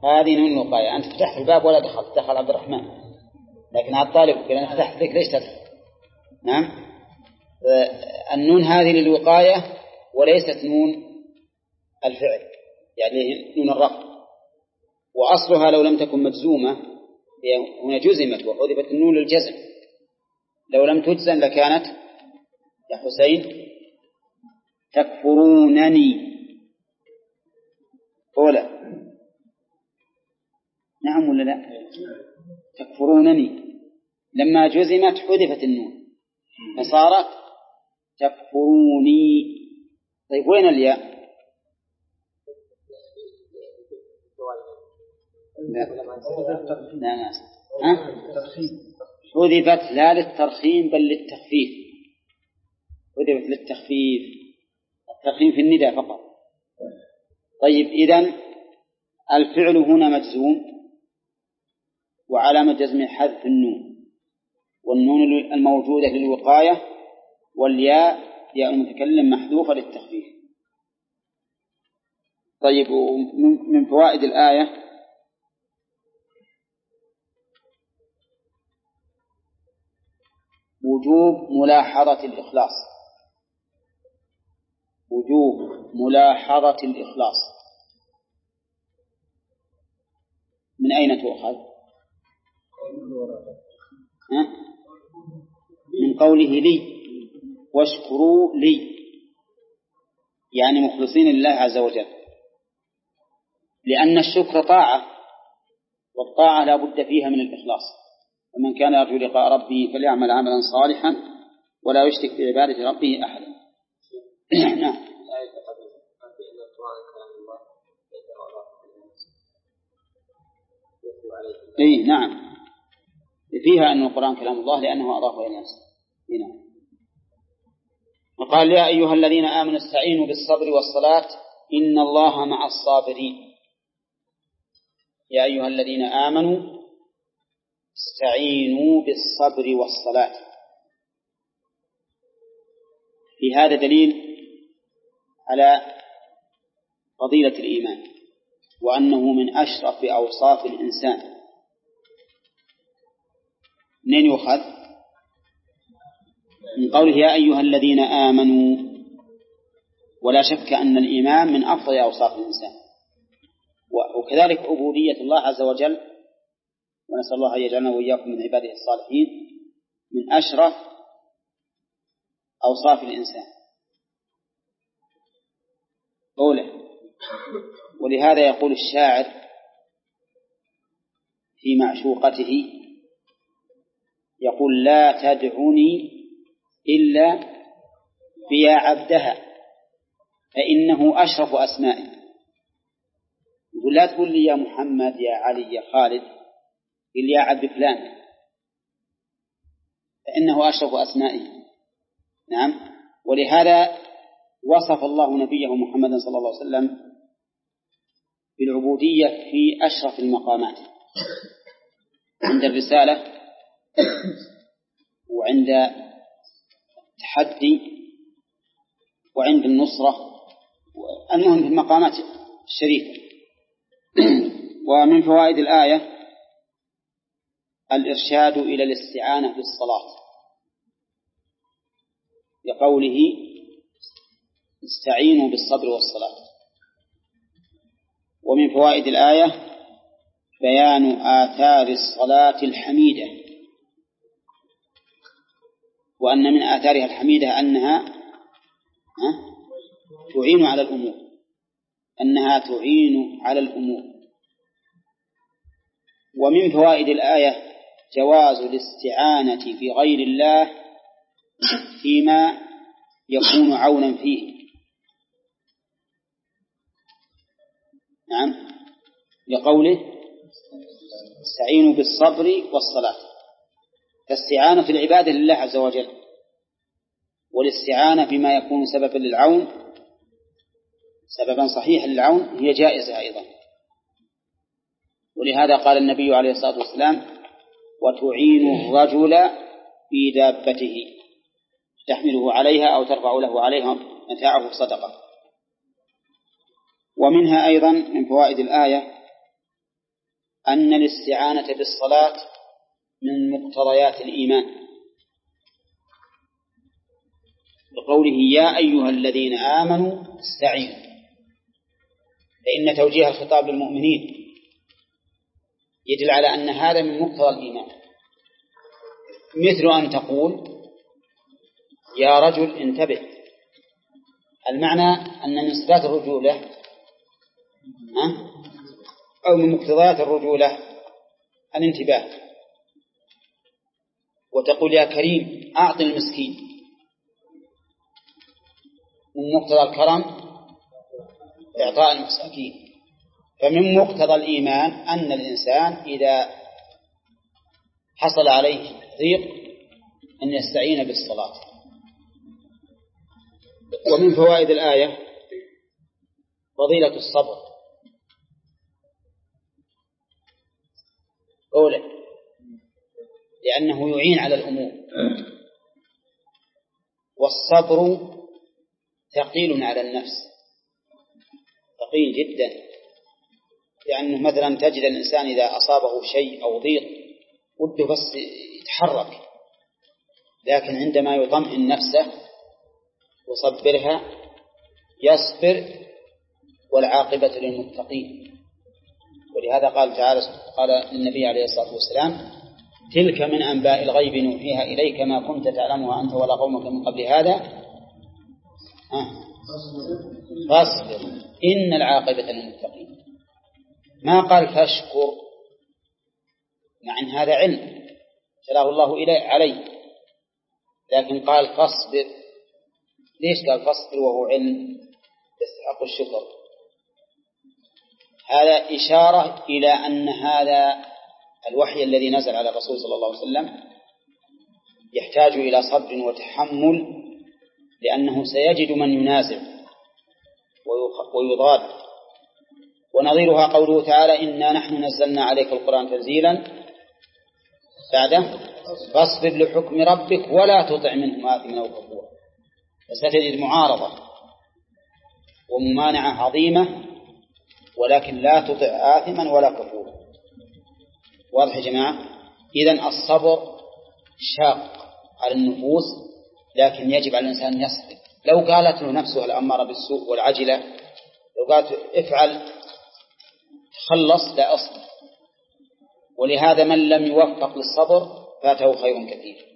D: هذه نون الوقاية. أنت فتحت الباب ولا دخلت، دخل عبد الرحمن، لكن على الطالب قال أنا فتحت لك ليش تدخل؟ نعم. النون هذه للوقاية وليست نون الفعل، يعني نون الرفع، وأصلها لو لم تكن مجزومة هنا جزمت وحذفت النون للجزم. لو لم تجزم لكانت يا حسين تكفرونني أولا، نعم ولا لا؟ تكفرونني. لما جزمت حذفت النون فصارت تكفروني. طيب وين الياء؟ لا لا ما حذفت لا للترخيم بل للتخفيف. حذفت للتخفيف، الترخيم في النداء فقط. طيب إذن الفعل هنا مجزوم وعلامة جزم حذف النون، والنون الموجودة للوقاية، والياء ياء المتكلم محذوفة للتخفيف. طيب من فوائد الآية وجوب ملاحظة الإخلاص، وجوب ملاحظة الإخلاص. من أين تؤخذ؟ من قوله لي واشكروا لي، يعني مخلصين لله عز وجل، لأن الشكر طاعة، والطاعة لا بد فيها من الإخلاص. ومن كان يرجو لقاء ربه فليعمل عملا صالحا ولا يشرك بعبادة ربه أحدا. نعم. إيه نعم، فيها أن القرآن كلام الله لأنه أضافه إلى الناس. نعم. وقال يا أيها الذين آمنوا استعينوا بالصبر والصلاة إن الله مع الصابرين. يا أيها الذين آمنوا استعينوا بالصبر والصلاة. في هذا دليل على فضيلة الإيمان، وأنه من أشرف أوصاف الإنسان. منين يؤخذ؟ من قوله يا أيها الذين آمنوا. ولا شك أن الإيمان من أفضل أوصاف الإنسان، وكذلك عبودية الله عز وجل، ونسأل الله أن يجعلنا وإياكم من عباده الصالحين، من أشرف أوصاف الإنسان أولا. ولهذا يقول الشاعر في معشوقته، يقول لا تدعني إلا بيا عبدها فإنه أشرف أسمائي. يقول لا تقول لي يا محمد يا علي يا خالد، قل يا عبد فلان فإنه أشرف أسمائي. نعم. ولهذا وصف الله نبيه محمدا صلى الله عليه وسلم بالعبودية في أشرف المقامات، عند الرسالة وعند التحدي وعند النصرة، المهم في المقامات الشريفة. ومن فوائد الآية الإرشاد إلى الاستعانة بالصلاة، لقوله استعينوا بالصبر والصلاة. ومن فوائد الآية بيان آثار الصلاة الحميدة، وأن من آثارها الحميدة أنها تعين على الأمور، أنها تعين على الأمور. ومن فوائد الآية جواز الاستعانة في غير الله فيما يكون عونا فيه. نعم، لقوله استعينوا بالصبر والصلاة، فاستعانة في العبادة لله عز وجل، والاستعانة بما يكون سببا للعون، سببا صحيحا للعون، هي جائزة أيضا. ولهذا قال النبي عليه الصلاة والسلام وتعين الرجل في دابته تحمله عليها أو ترفع له عليها متاعه صدقة. ومنها أيضا من فوائد الآية
A: أن الاستعانة بالصلاة من مقتضيات الإيمان، بقوله يا أيها الذين آمنوا استعينوا، فإن توجيه الخطاب للمؤمنين يدل على أن هذا من مقتضى الإيمان، مثل أن تقول يا رجل انتبه. المعنى أن من صفات الرجولة أو من مقتضيات الرجولة الانتباه، وتقول يا كريم أعط المسكين، من مقتضى الكرم إعطاء المساكين. فمن مقتضى الإيمان أن الإنسان إذا حصل عليه ضيق أن يستعين بالصلاة. ومن فوائد الآية فضيلة الصبر، أولا لأنه يعين على الأمور، والصبر ثقيل على النفس، ثقيل جدا، لأنه مثلا تجد الإنسان إذا أصابه شيء أو ضيق وده بس يتحرك، لكن عندما يطمئن نفسه وصبرها يصبر، والعاقبة للمتقين. ولهذا قال تعالى قال النبي عليه الصلاة والسلام تلك من أنباء الغيب نوحيها إليك ما كنت تعلمها أنت ولا قومك من قبل هذا فاصبر إن العاقبة للمتقين. ما قال فاشكر، مع أن هذا علم تلاه الله إليه عليه، لكن قال فاصبر. ليش قال فاصبر وهو علم يستحق الشكر؟ هذا إشارة إلى أن هذا الوحي الذي نزل على الرسول صلى الله عليه وسلم يحتاج إلى صبر وتحمل، لأنه سيجد من ينازع ويضاد. ونظيرها قوله تعالى إنا نحن نزلنا عليك القرآن تنزيلا، بعده فاصبر لحكم ربك ولا تطع منهم آثما أو كفورا. فستجد معارضة وممانعة عظيمة، ولكن لا تطع آثما ولا كفورا. واضح يا جماعة؟ إذن الصبر شاق على النفوس، لكن يجب على الإنسان يصبر. لو قالت له نفسه الأمارة بالسوء والعجلة، لو قالت افعل تخلص لا أصبر. ولهذا من لم يوفق للصبر فاته خير كثير.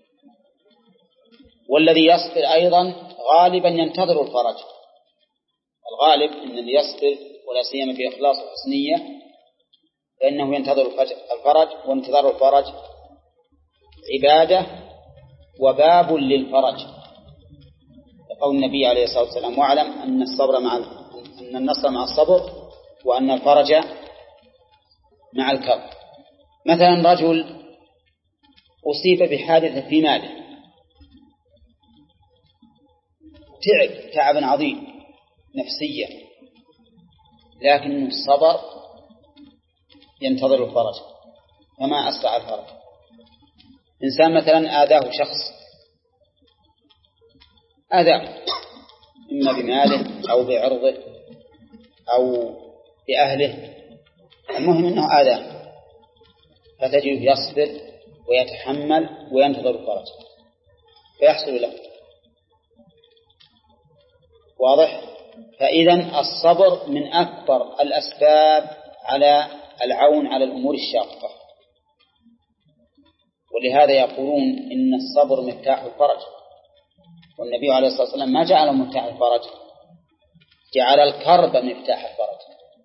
A: والذي يصبر أيضا غالبا ينتظر الفرج. الغالب أن اللي يصبر ولا سيما بإخلاص وحسنية فإنه ينتظر الفرج، وانتظار الفرج عبادة وباب للفرج. يقول النبي عليه الصلاة والسلام واعلم أن الصبر مع أن النصر مع الصبر وأن الفرج مع الكرب. مثلا رجل أصيب بحادثة في ماله، تعب تعبا عظيم نفسيا، لكن الصبر ينتظر الفرج، فما أسرع الفرج. إنسان مثلا آذاه شخص، آذاه إما بماله أو بعرضه أو بأهله، المهم أنه آذاه، فتجد يصبر ويتحمل وينتظر الفرج فيحصل له. واضح؟ فإذن الصبر من أكبر الأسباب على العون على الأمور الشاقة. ولهذا يقولون إن الصبر مفتاح الفرج، والنبي عليه الصلاة والسلام ما جعله مفتاح الفرج، جعل الكرب مفتاح الفرج،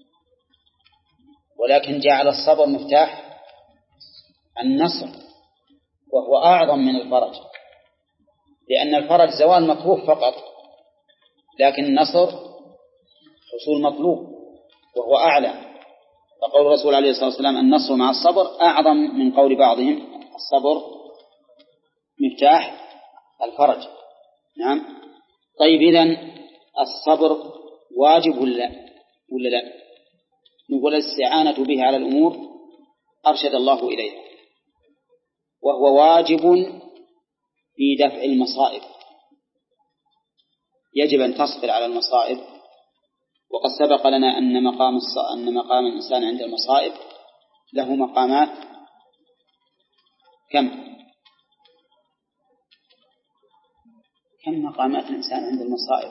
A: ولكن جعل الصبر مفتاح النصر، وهو أعظم من الفرج، لأن الفرج زوال مكروه فقط، لكن النصر حصول مطلوب وهو أعلى. فقول الرسول عليه الصلاة والسلام النصر مع الصبر أعظم من قول بعضهم الصبر مفتاح الفرج. نعم. طيب إذن الصبر واجب ولا ولا لا؟ نقول الاستعانة به على الأمور أرشد الله إليه، وهو واجب في دفع المصائب. يجب أن تصبر على المصائب، وقد سبق لنا أن مقام أن مقام الإنسان عند المصائب له مقامات كم كم مقامات الإنسان عند المصائب؟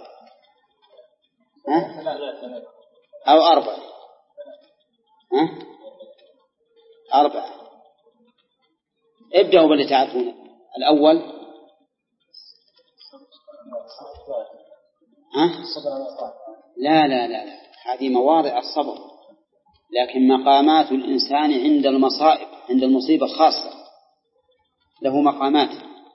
A: ها؟ أو أربعة؟ ها؟ أربعة. ابدأوا باللي تعرفون. الأول ها؟ لا لا لا لا، هذه مواضع الصبر، لكن مقامات الإنسان عند المصائب، عند المصيبة خاصة له مقامات،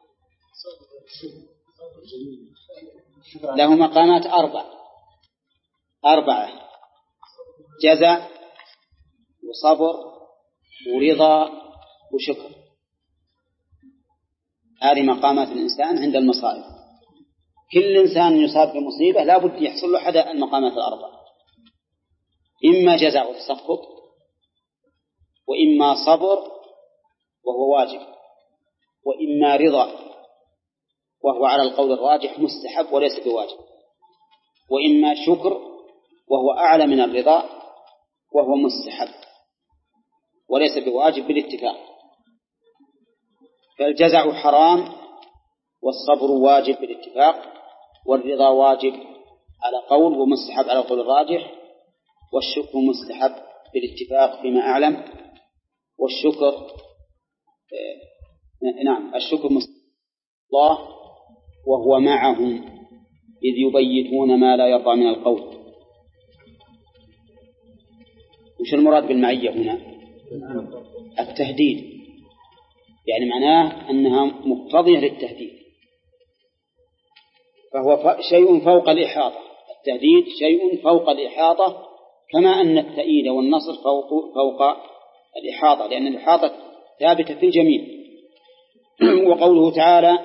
A: له مقامات أربع أربعة: جزع وصبر ورضا وشكر. هذه مقامات الإنسان عند المصائب. كل إنسان يصاب بمصيبة لا بد يحصل له أحد المقامات الأربع: إما جزع وتسخط، وإما صبر وهو واجب، وإما رضا وهو على القول الراجح مستحب وليس بواجب، وإما شكر وهو أعلى من الرضا وهو مستحب وليس بواجب بالاتفاق. فالجزع حرام والصبر واجب بالاتفاق، والرضا واجب على قول ومستحب على القول الراجح، والشكر مستحب بالاتفاق فيما أعلم. والشكر آه نعم الشكر مستحب الله وهو معهم إذ يبيتون ما لا يرضى من القول. وش المراد بالمعية هنا؟ التهديد، يعني معناه أنها مقتضية للتهديد، فهو شيء فوق الإحاطة. التهديد شيء فوق الإحاطة، كما أن التأييد والنصر فوق, فوق الإحاطة، لأن الإحاطة ثابتة في الجميع. وقوله تعالى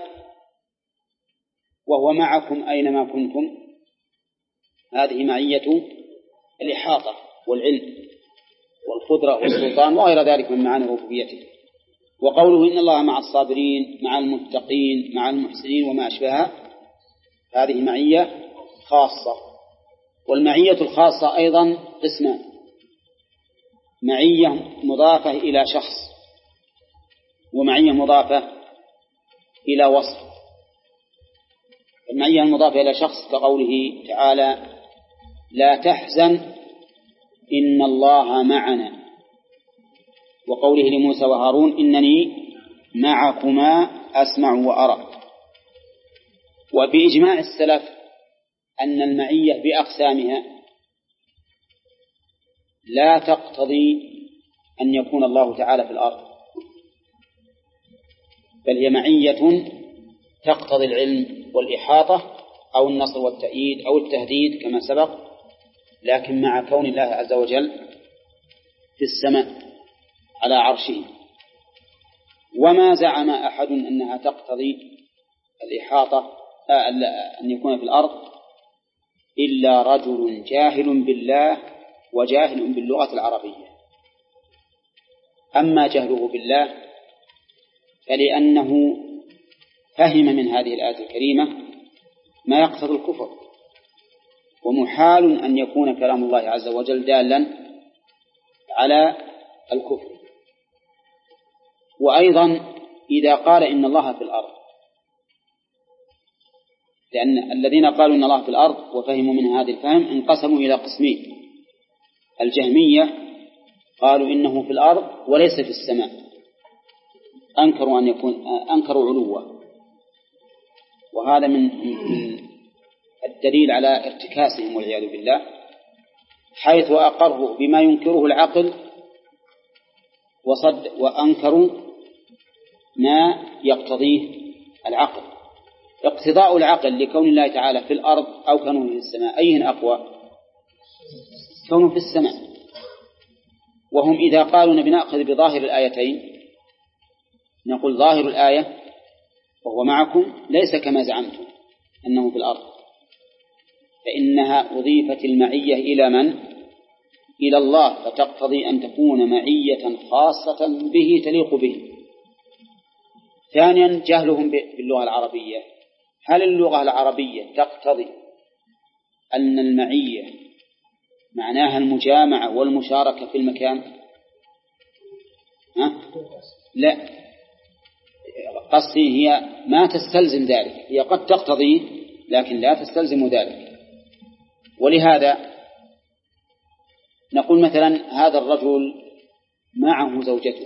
A: وهو معكم أينما كنتم، هذه معية الإحاطة والعلم والقدرة والسلطان وغير ذلك من معاني ربوبيته. وقوله إن الله مع الصابرين مع المتقين مع المحسنين وما أشبهها، هذه معية خاصة. والمعية الخاصة أيضا قسمان: معية مضافة إلى شخص، ومعية مضافة إلى وصف. المعية المضافة إلى شخص كقوله تعالى لا تحزن إن الله معنا، وقوله لموسى وهارون إنني معكما أسمع وأرى. وبإجماع السلف أن المعية بأقسامها لا تقتضي أن يكون الله تعالى في الأرض، بل هي معية تقتضي العلم والإحاطة أو النصر والتأييد أو التهديد كما سبق، لكن مع كون الله عز وجل في السماء على عرشه. وما زعم أحد أنها تقتضي الإحاطة أن يكون في الأرض إلا رجل جاهل بالله وجاهل باللغة العربية. أما جهله بالله فلأنه فهم من هذه الآية الكريمة ما يقتضي الكفر، ومحال أن يكون كلام الله عز وجل دالا على الكفر. وأيضا إذا قال إن الله في الأرض، لأن الذين قالوا إن الله في الأرض وفهموا من هذا الفهم انقسموا إلى قسمين: الجهمية قالوا إنه في الأرض وليس في السماء، أنكروا أن يكون أنكروا علوه، وهذا من الدليل على ارتكاسهم والعياذ بالله، حيث أقروا بما ينكره العقل وصد وأنكروا ما يقتضيه العقل. اقتضاء العقل لكون الله تعالى في الأرض أو كونه في السماء أيهن أقوى؟ كونه في السماء. وهم إذا قالوا نأخذ بظاهر الآيتين نقول ظاهر الآية وهو معكم ليس كما زعمتم أنه في الأرض، فإنها أضيفت المعية إلى من؟ إلى الله، فتقتضي أن تكون معية خاصة به تليق به. ثانيا جهلهم باللغة العربية، هل اللغة العربية تقتضي أن المعية معناها المجامعة والمشاركة في المكان؟ ها؟ لا، قصدي هي ما تستلزم ذلك، هي قد تقتضيه لكن لا تستلزم ذلك. ولهذا نقول مثلا هذا الرجل معه زوجته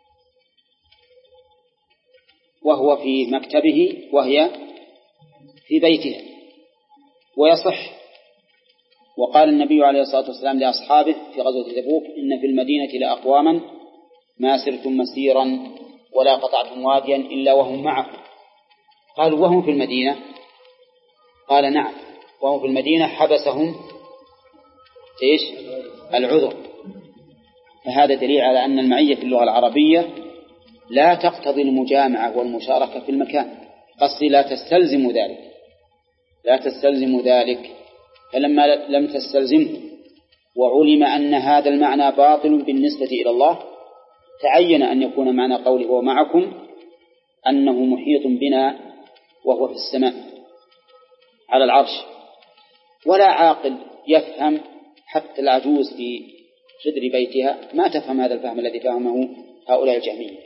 A: وهو في مكتبه وهي في بيتها ويصح. وقال النبي عليه الصلاة والسلام لأصحابه في غزوة تبوك: إن في المدينة لأقواما ما سرتم مسيرا ولا قطعتم واديا إلا وهم معكم. قالوا: وهم في المدينة؟ قال: نعم، وهم في المدينة حبسهم إيش؟ العذر. فهذا دليل على أن المعية في اللغة العربية لا تقتضي المجامعة والمشاركة في المكان، قصدي لا تستلزم ذلك، لا تستلزم ذلك. فلما لم تستلزمه وعلم أن هذا المعنى باطل بالنسبة إلى الله، تعين أن يكون معنى قوله ومعكم أنه محيط بنا وهو في السماء على العرش. ولا عاقل يفهم، حتى العجوز في خدر بيتها ما تفهم هذا الفهم الذي فهمه هؤلاء الجهمية.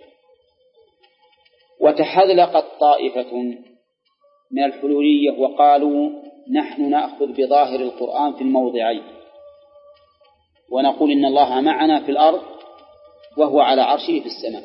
A: وتحذلقت طائفة من الحلولية وقالوا: نحن نأخذ بظاهر القرآن في الموضعين، ونقول إن الله معنا في الأرض وهو على عرشه في السماء.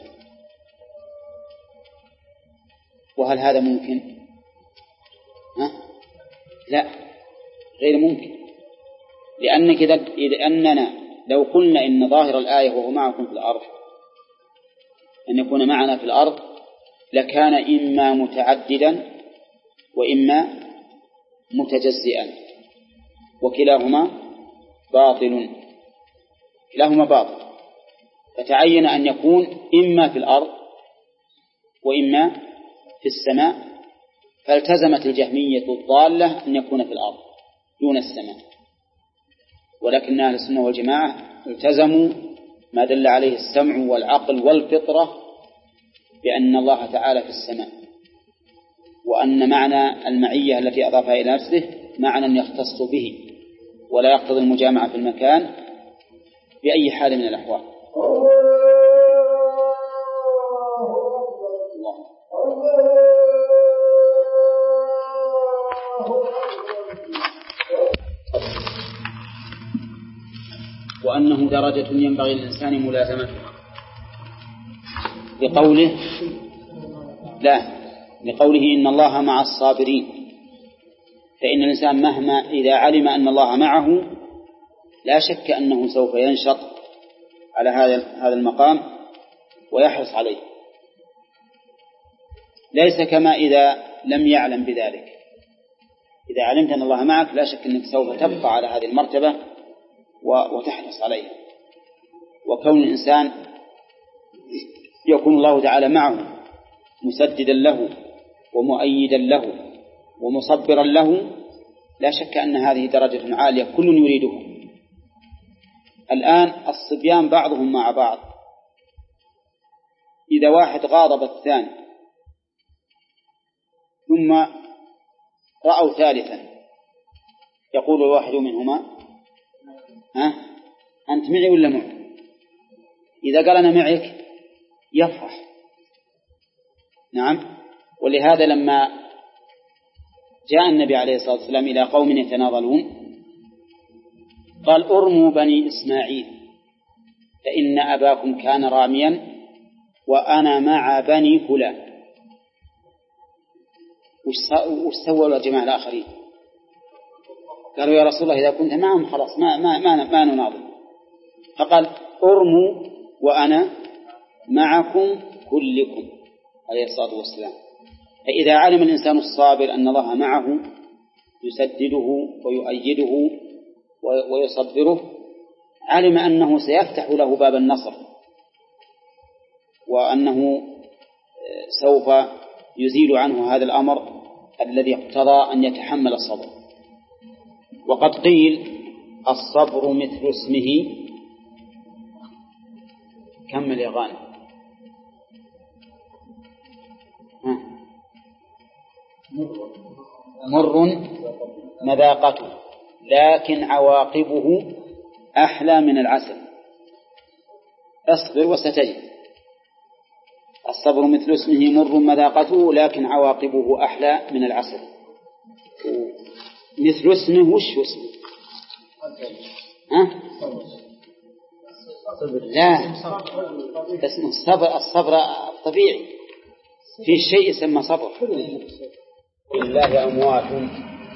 A: وهل هذا ممكن؟ ها؟ لا، غير ممكن. لأنك إذا أننا لو قلنا إن ظاهر الآية وهو معكم في الأرض أن يكون معنا في الأرض لكان إما متعددا وإما متجزئا، وكلاهما باطل، كلاهما باطل. فتعين أن يكون إما في الأرض وإما في السماء، فالتزمت الجهمية الضالة أن يكون في الأرض دون السماء. ولكن أهل السنة والجماعة التزموا ما دل عليه السمع والعقل والفطرة بأن الله تعالى في السماء، وأن معنى المعية التي أضافها إلى نفسه معنى يختص به ولا يقتضي المجامعة في المكان بأي حال من الأحوال. الله. وأنه درجة ينبغي للإنسان ملازمتها لقوله لا لقوله إن الله مع الصابرين. فإن الإنسان مهما إذا علم أن الله معه لا شك أنه سوف ينشط على هذا هذا المقام ويحرص عليه، ليس كما إذا لم يعلم بذلك. إذا علمت أن الله معك لا شك أنك سوف تبقى على هذه المرتبة وتحرص عليها. وكون الإنسان يكون الله تعالى معه مسددا له ومؤيدا له ومصبرا له لا شك أن هذه درجة عالية كل يريدها. الآن الصبيان بعضهم مع بعض إذا واحد غاضب الثاني ثم رأوا ثالثا يقول الواحد منهما: ها أنت معي ولا معي؟ إذا قال أنا معك يفرح. نعم. ولهذا لما جاء النبي عليه الصلاة والسلام إلى قوم يتناضلون قال: أرموا بني إسماعيل فإن أباكم كان راميا وأنا مع بني فلان. وش سووا الجماعة الآخرين؟ قالوا: يا رسول الله إذا كنت معهم خلاص ما, ما, ما, ما نناضل. فقال: أرموا وأنا معكم كلكم عليه الصلاة والسلام. فإذا علم الإنسان الصابر أن الله معه يسدده ويؤيده ويصبره علم أنه سيفتح له باب النصر وأنه سوف يزيل عنه هذا الأمر الذي اقتضى أن يتحمل الصبر. وقد قيل: الصبر مثل اسمه. كمل يا غانم. مر مذاقته لكن عواقبه أحلى من العسل. اصبر وستجد.
D: الصبر مثل اسمه مر مذاقته لكن عواقبه أحلى من العسل. مثل اسمه وش اسمه؟ ها؟ لا، اسمه الصبر. الصبر الطبيعي في شيء يسمى صبر. لله أموات،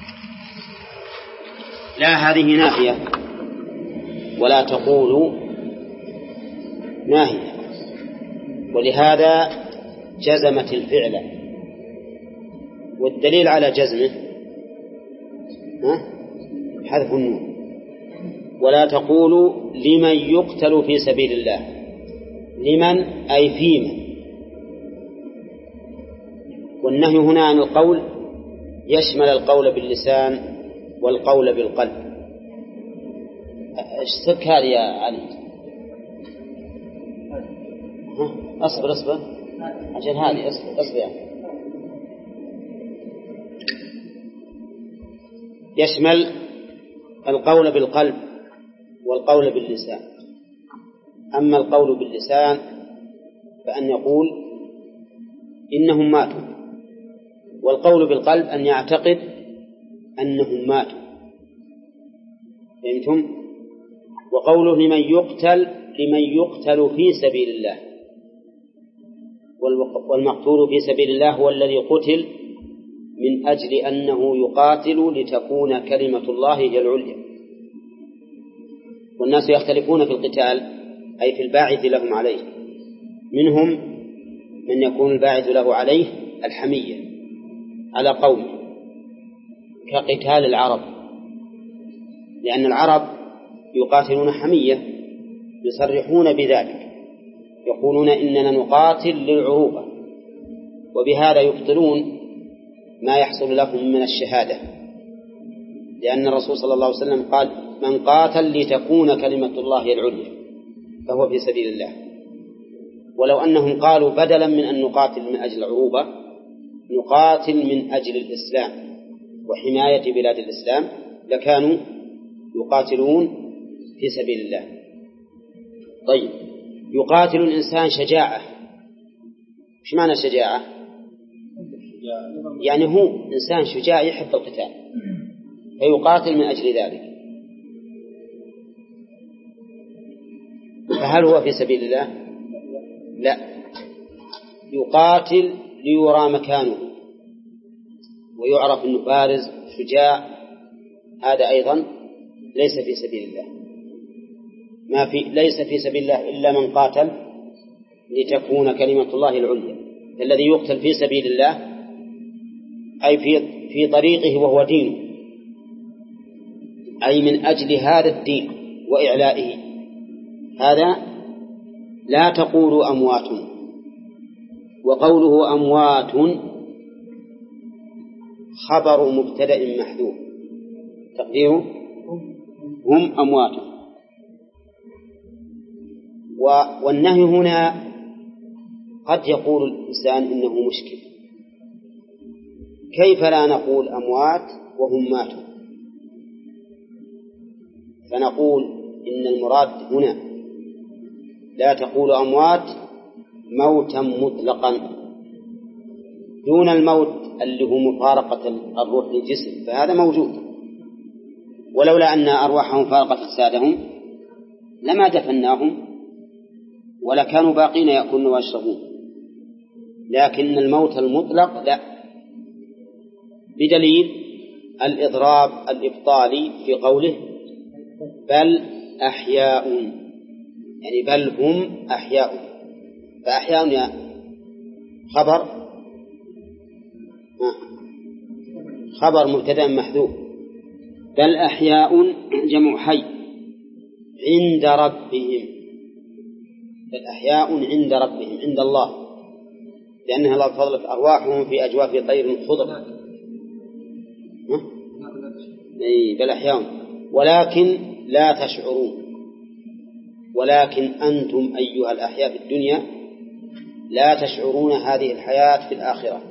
D: لا هذه نافية ولا تقول ناهية، ولهذا جزمت الفعل، والدليل على جزمه حذف النون. ولا تقولوا لمن يقتل في سبيل الله، لمن أي فيمن. والنهي هنا عن القول يشمل القول باللسان والقول بالقلب. اشتك هذه يا علي، أصبر أصبر عشان هذه أصبر أصبر يعني. يشمل القول بالقلب والقول باللسان. أما القول باللسان فأن يقول إنهم ماتوا، والقول بالقلب أن يعتقد أنهم ماتوا. فهمتم؟ وقوله لمن يقتل، لمن يقتل في سبيل الله، والمقتول في سبيل الله هو الذي قتل من أجل أنه يقاتل لتكون كلمة الله هي العليا. والناس يختلفون في القتال أي في الباعث لهم عليه. منهم من يكون الباعث له عليه الحمية على قومه كقتال العرب، لأن العرب يقاتلون حمية، يصرحون بذلك، يقولون إننا نقاتل للعروبة، وبهذا يبطلون ما يحصل لهم من الشهادة، لأن الرسول صلى الله عليه وسلم قال من قاتل لتكون كلمة الله العليا فهو في سبيل الله. ولو أنهم قالوا بدلا من أن نقاتل من أجل العروبة نقاتل من أجل الإسلام وحماية بلاد الإسلام لكانوا يقاتلون في سبيل الله. طيب، يقاتل الإنسان شجاعة. إيش معنى شجاعة؟ يعني هو إنسان شجاع يحب القتال فيقاتل من أجل ذلك، فهل هو في سبيل الله؟ لا، يقاتل ليرى مكانه ويعرف أنه بارز شجاع، هذا أيضا ليس في سبيل الله. ما في ليس في سبيل الله إلا من قاتل لتكون كلمة الله العليا. الذي يقتل في سبيل الله أي في في طريقه وهو دينه، أي من أجل هذا الدين وإعلائه، هذا لا تقولوا أموات. وقوله أموات خبر مبتدأ محذوف تقديره هم أموات. والنهي هنا قد يقول الإنسان إنه مشكل، كيف لا نقول أموات وهم ماتوا؟ فنقول إن المراد هنا لا تقول أموات موتا مطلقا دون الموت اللي هو مفارقة الروح للجسم، فهذا موجود، ولولا أن أرواحهم فارقت أجسادهم لما دفناهم ولا كانوا باقين يأكلون ويشربون. لكن الموت المطلق لا، بدليل الإضراب الإبطالي في قوله بل أحياء، يعني بل هم أحياء. فأحياء يا خبر خبر مبتدأ محذوف، بل أحياء جمع حي عند ربهم، بل أحياء عند ربهم عند الله، لأنها الله فضلت أرواحهم في أجواف طير خضر. أي بل أحياء ولكن لا تشعرون، ولكن أنتم أيها الأحياء في الدنيا لا تشعرون هذه الحياة في الآخرة.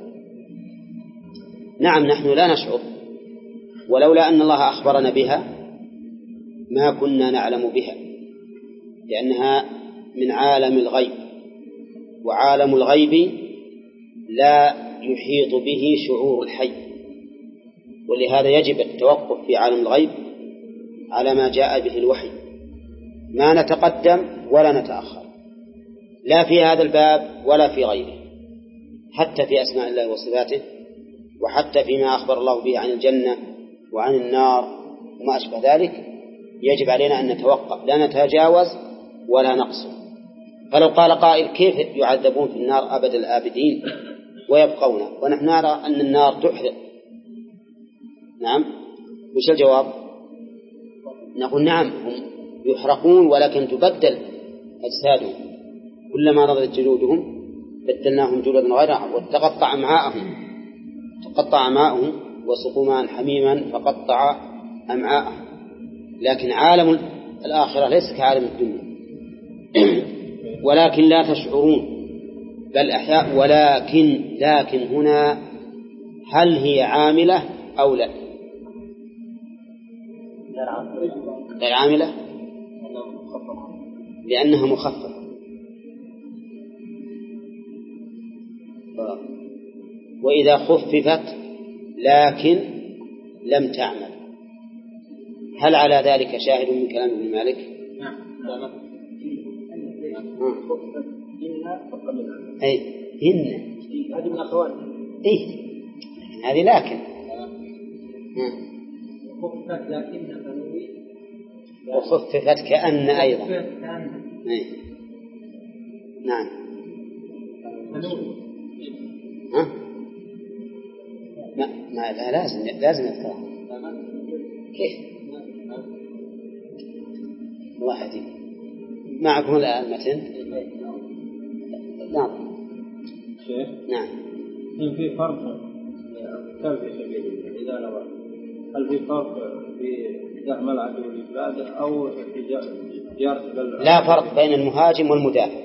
D: نعم نحن لا نشعر، ولولا أن الله أخبرنا بها ما كنا نعلم بها، لأنها من عالم الغيب
A: وعالم الغيب لا يحيط به شعور الحي، ولهذا يجب التوقف في عالم الغيب على ما جاء به الوحي، ما نتقدم ولا نتأخر، لا في هذا الباب ولا في غيره، حتى في أسماء الله وصفاته، وحتى فيما أخبر الله به عن الجنة وعن النار وما أشبه ذلك. يجب علينا أن نتوقف، لا نتجاوز ولا نقصر. فلو قال قائل كيف يعذبون في النار أبد الآبدين ويبقون، ونحن نرى أن النار تحرق، نعم، وش الجواب؟ نقول نعم، هم يحرقون ولكن تبدل أجسادهم، كلما نضجت جلودهم بدلناهم جلودا غيرها وتقطع أمعاءهم، تقطع أمعاءهم وسقوا ماء حميما فقطع أمعاءهم. لكن عالم الآخرة ليس كعالم الدنيا، ولكن لا تشعرون بل أحياء. ولكن لكن هنا هل هي عاملة أو لا؟ غير عاملة لأنها مخففة. وإذا خففت لكن لم تعمل، هل على ذلك شاهد من كلام ابن مالك؟
C: نعم.
A: أي إن
C: هذه من أخوات.
A: إيه هذه لكن
C: خففت لكن فنوي
A: وخففت كأن أيضا. أي نعم. ها؟ ما ما لا لازم لازم نذكرها. كيف؟ واحد معكم الآن المتن؟ نعم.
C: شيخ.
A: نعم.
C: هل في فرق كم في سبيل الله إذا نوى؟ هل في فرق في دعم العدو لبلاده أو تجارة؟
A: لا فرق بين المهاجم والمدافع.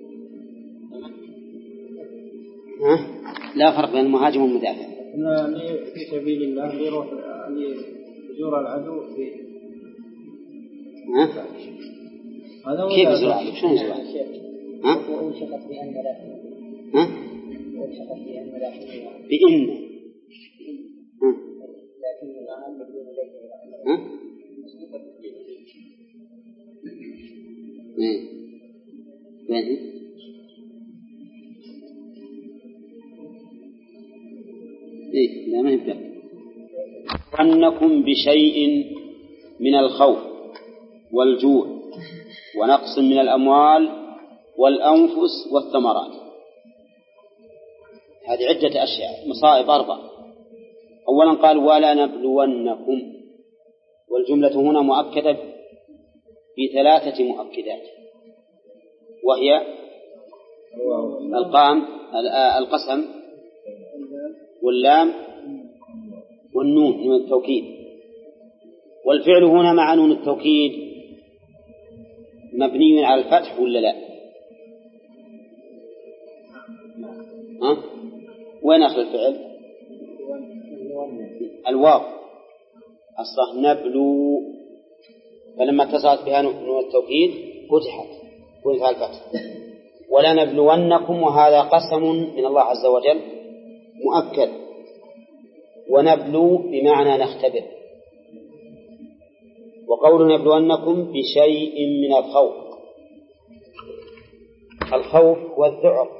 A: ها؟ لا فرق بين المهاجم والمدافع.
C: يعني في سبيل الله يروح يزور العدو في.
A: ها؟ كيف يزور العدو؟ شلون يزور العدو؟ ها؟ ها؟ بإن. ها؟ ها؟ إيه. يعني إيه لا ما يبدأ. أنكم بشيء من الخوف والجوع ونقص من الأموال والأنفس والثمرات. هذه عدة أشياء، مصائب أربع. أولا قال ولا نبلونكم، والجملة هنا مؤكدة بثلاثة مؤكدات، وهي القام القسم واللام والنون نون التوكيد. والفعل هنا مع نون التوكيد مبني على الفتح ولا لا؟ ها؟ وين أصل الفعل؟ الواو أصله نبلو، فلما اتصلت بها نون التوكيد فتحت فتح الفتح. ولا نبلونكم، وهذا قسم من الله عز وجل مؤكد، ونبلو بمعنى نختبر. وقول نبلونكم بشيء من الخوف، الخوف والذعر،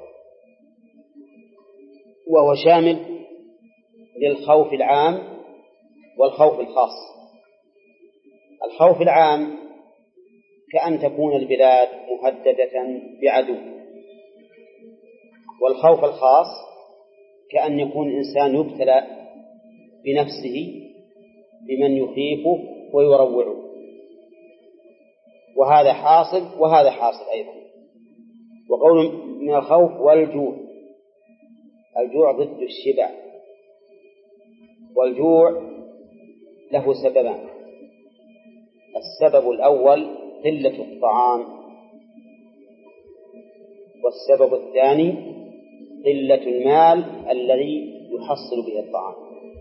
A: وهو شامل للخوف العام والخوف الخاص. الخوف العام كأن تكون البلاد مهددة بعدو، والخوف الخاص كأن يكون إنسان يبتلى بنفسه بمن يخيفه ويروعه، وهذا حاصل وهذا حاصل أيضا. وقول من الخوف والجوع، الجوع ضد الشبع، والجوع له سببان. السبب الأول قلة الطعام، والسبب الثاني قلة المال الذي يحصل به الطعام.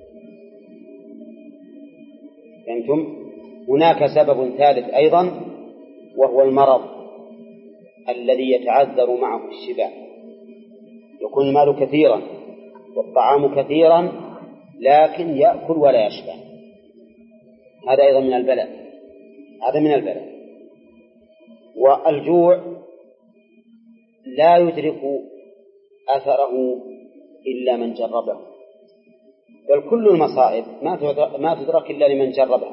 A: فهمتم؟ هناك سبب ثالث أيضا، وهو المرض الذي يتعذر معه الشبع. يكون المال كثيرا والطعام كثيرا لكن يأكل ولا يشبع، هذا أيضا من البلاء، هذا من البلاء. والجوع لا يدرك أثره إلا من جربه، بل كل المصائب ما تدرك إلا لمن جربها،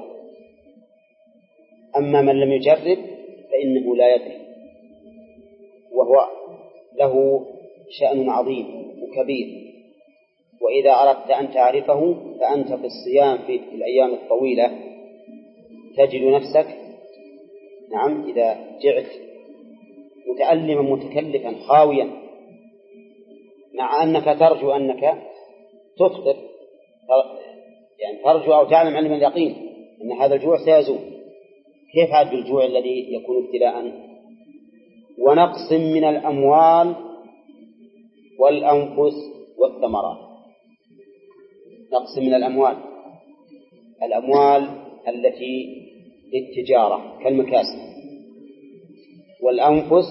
A: أما من لم يجرب فإنه لا يدري، وهو له شأن عظيم وكبير. وإذا أردت أن تعرفه فأنت في الصيام في الأيام الطويلة تجد نفسك نعم إذا جعت متألما متكلفا خاويا، مع أنك ترجو أنك تفطر، يعني ترجو أو تعلم علم اليقين أن هذا الجوع سيزول. كيف عاد بالجوع الذي يكون ابتلاء؟ ونقص من الأموال والأنفس والثمرات. نقص من الأموال، الأموال التي للتجارة كالمكاسب، والأنفس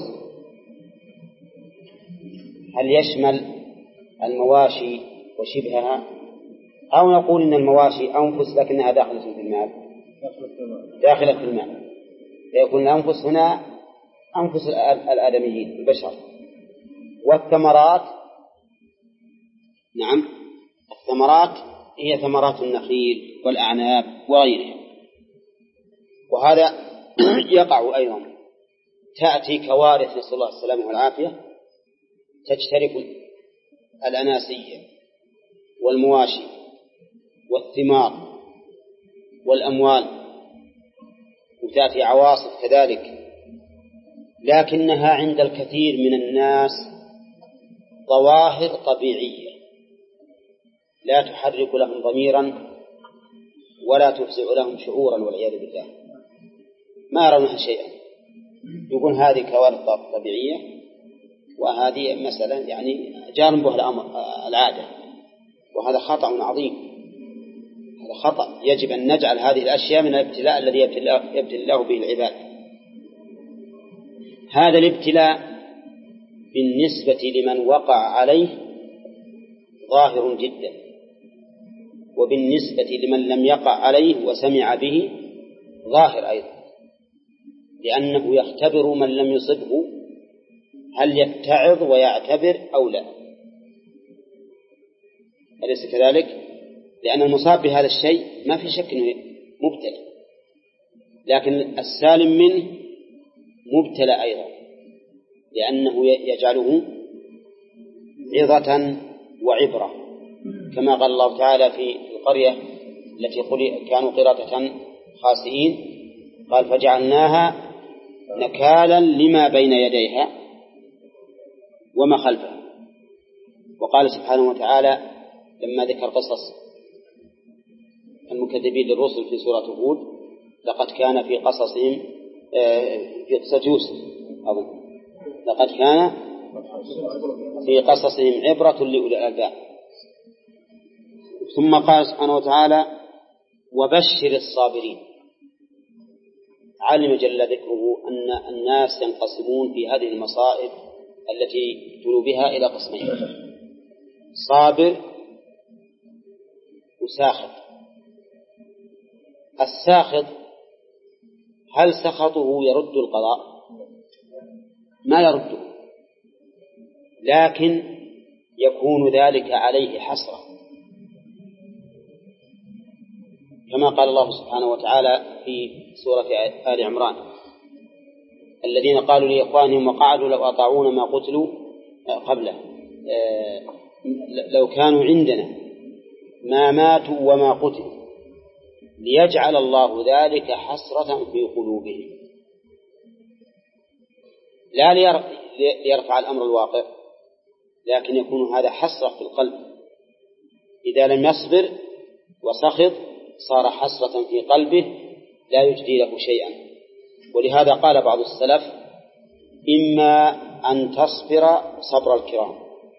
A: هل يشمل المواشي وشبهها، أو نقول إن المواشي أنفس لكنها داخلة في المال، داخلة في المال، فيكون الأنفس هنا أنفس الآدميين البشر. والثمرات نعم الثمرات هي ثمرات النخيل والأعناب وغيرها. وهذا يقع أيضا، تأتي كوارث نسأل الله السلامة والعافية، تجترف الأناسية والمواشي والثمار والأموال، وتأتي عواصف كذلك، لكنها عند الكثير من الناس ظواهر طبيعية لا تحرك لهم ضميرا ولا تفزع لهم شعورا والعياذ بالله، ما يرونها شيئا، يقول هذه كوارث طبيعية وهذه مسألة يعني جانبها الأمر العادة، وهذا خطأ عظيم، هذا خطأ. يجب أن نجعل هذه الأشياء من الابتلاء الذي يبتلى الله به العباد. هذا الابتلاء بالنسبة لمن وقع عليه ظاهر جدا، وبالنسبة لمن لم يقع عليه وسمع به ظاهر أيضا، لأنه يختبر من لم يصبه هل يتعظ ويعتبر أو لا، أليس كذلك؟ لأن المصاب بهذا الشيء ما في شك أنه مبتلى، لكن السالم منه مبتلى أيضا، لأنه يجعله عظة وعبرة، كما قال الله تعالى في القرية التي كانوا قردة خاسئين، قال فجعلناها نكالا لما بين يديها وما خلفها. وقال سبحانه وتعالى لما ذكر قصص المكذبين للرسل في سورة هود: لقد كان في قصصهم في قصة يوسف أظن لقد كان في قصصهم عبرة لأولي الألباب. ثم قال سبحانه وتعالى: وبشر الصابرين. علم جل ذكره أن الناس ينقسمون في هذه المصائب التي ابتلوا بها إلى قسمين: صابر وساخط. الساخط هل سخطه يرد القضاء؟ ما يرده، لكن يكون ذلك عليه حسرة، كما قال الله سبحانه وتعالى في سورة آل عمران: الذين قالوا لإخوانهم وقعدوا لو أطاعونا ما قتلوا قبله لو كانوا عندنا ما ماتوا وما قتلوا ليجعل الله ذلك حسرة في قلوبهم. لا ليرفع الأمر الواقع، لكن يكون هذا حسرة في القلب. إذا لم يصبر وسخط صار حسرة في قلبه لا يجدي له شيئا. ولهذا قال بعض السلف: إما أن تصبر صبر الكرام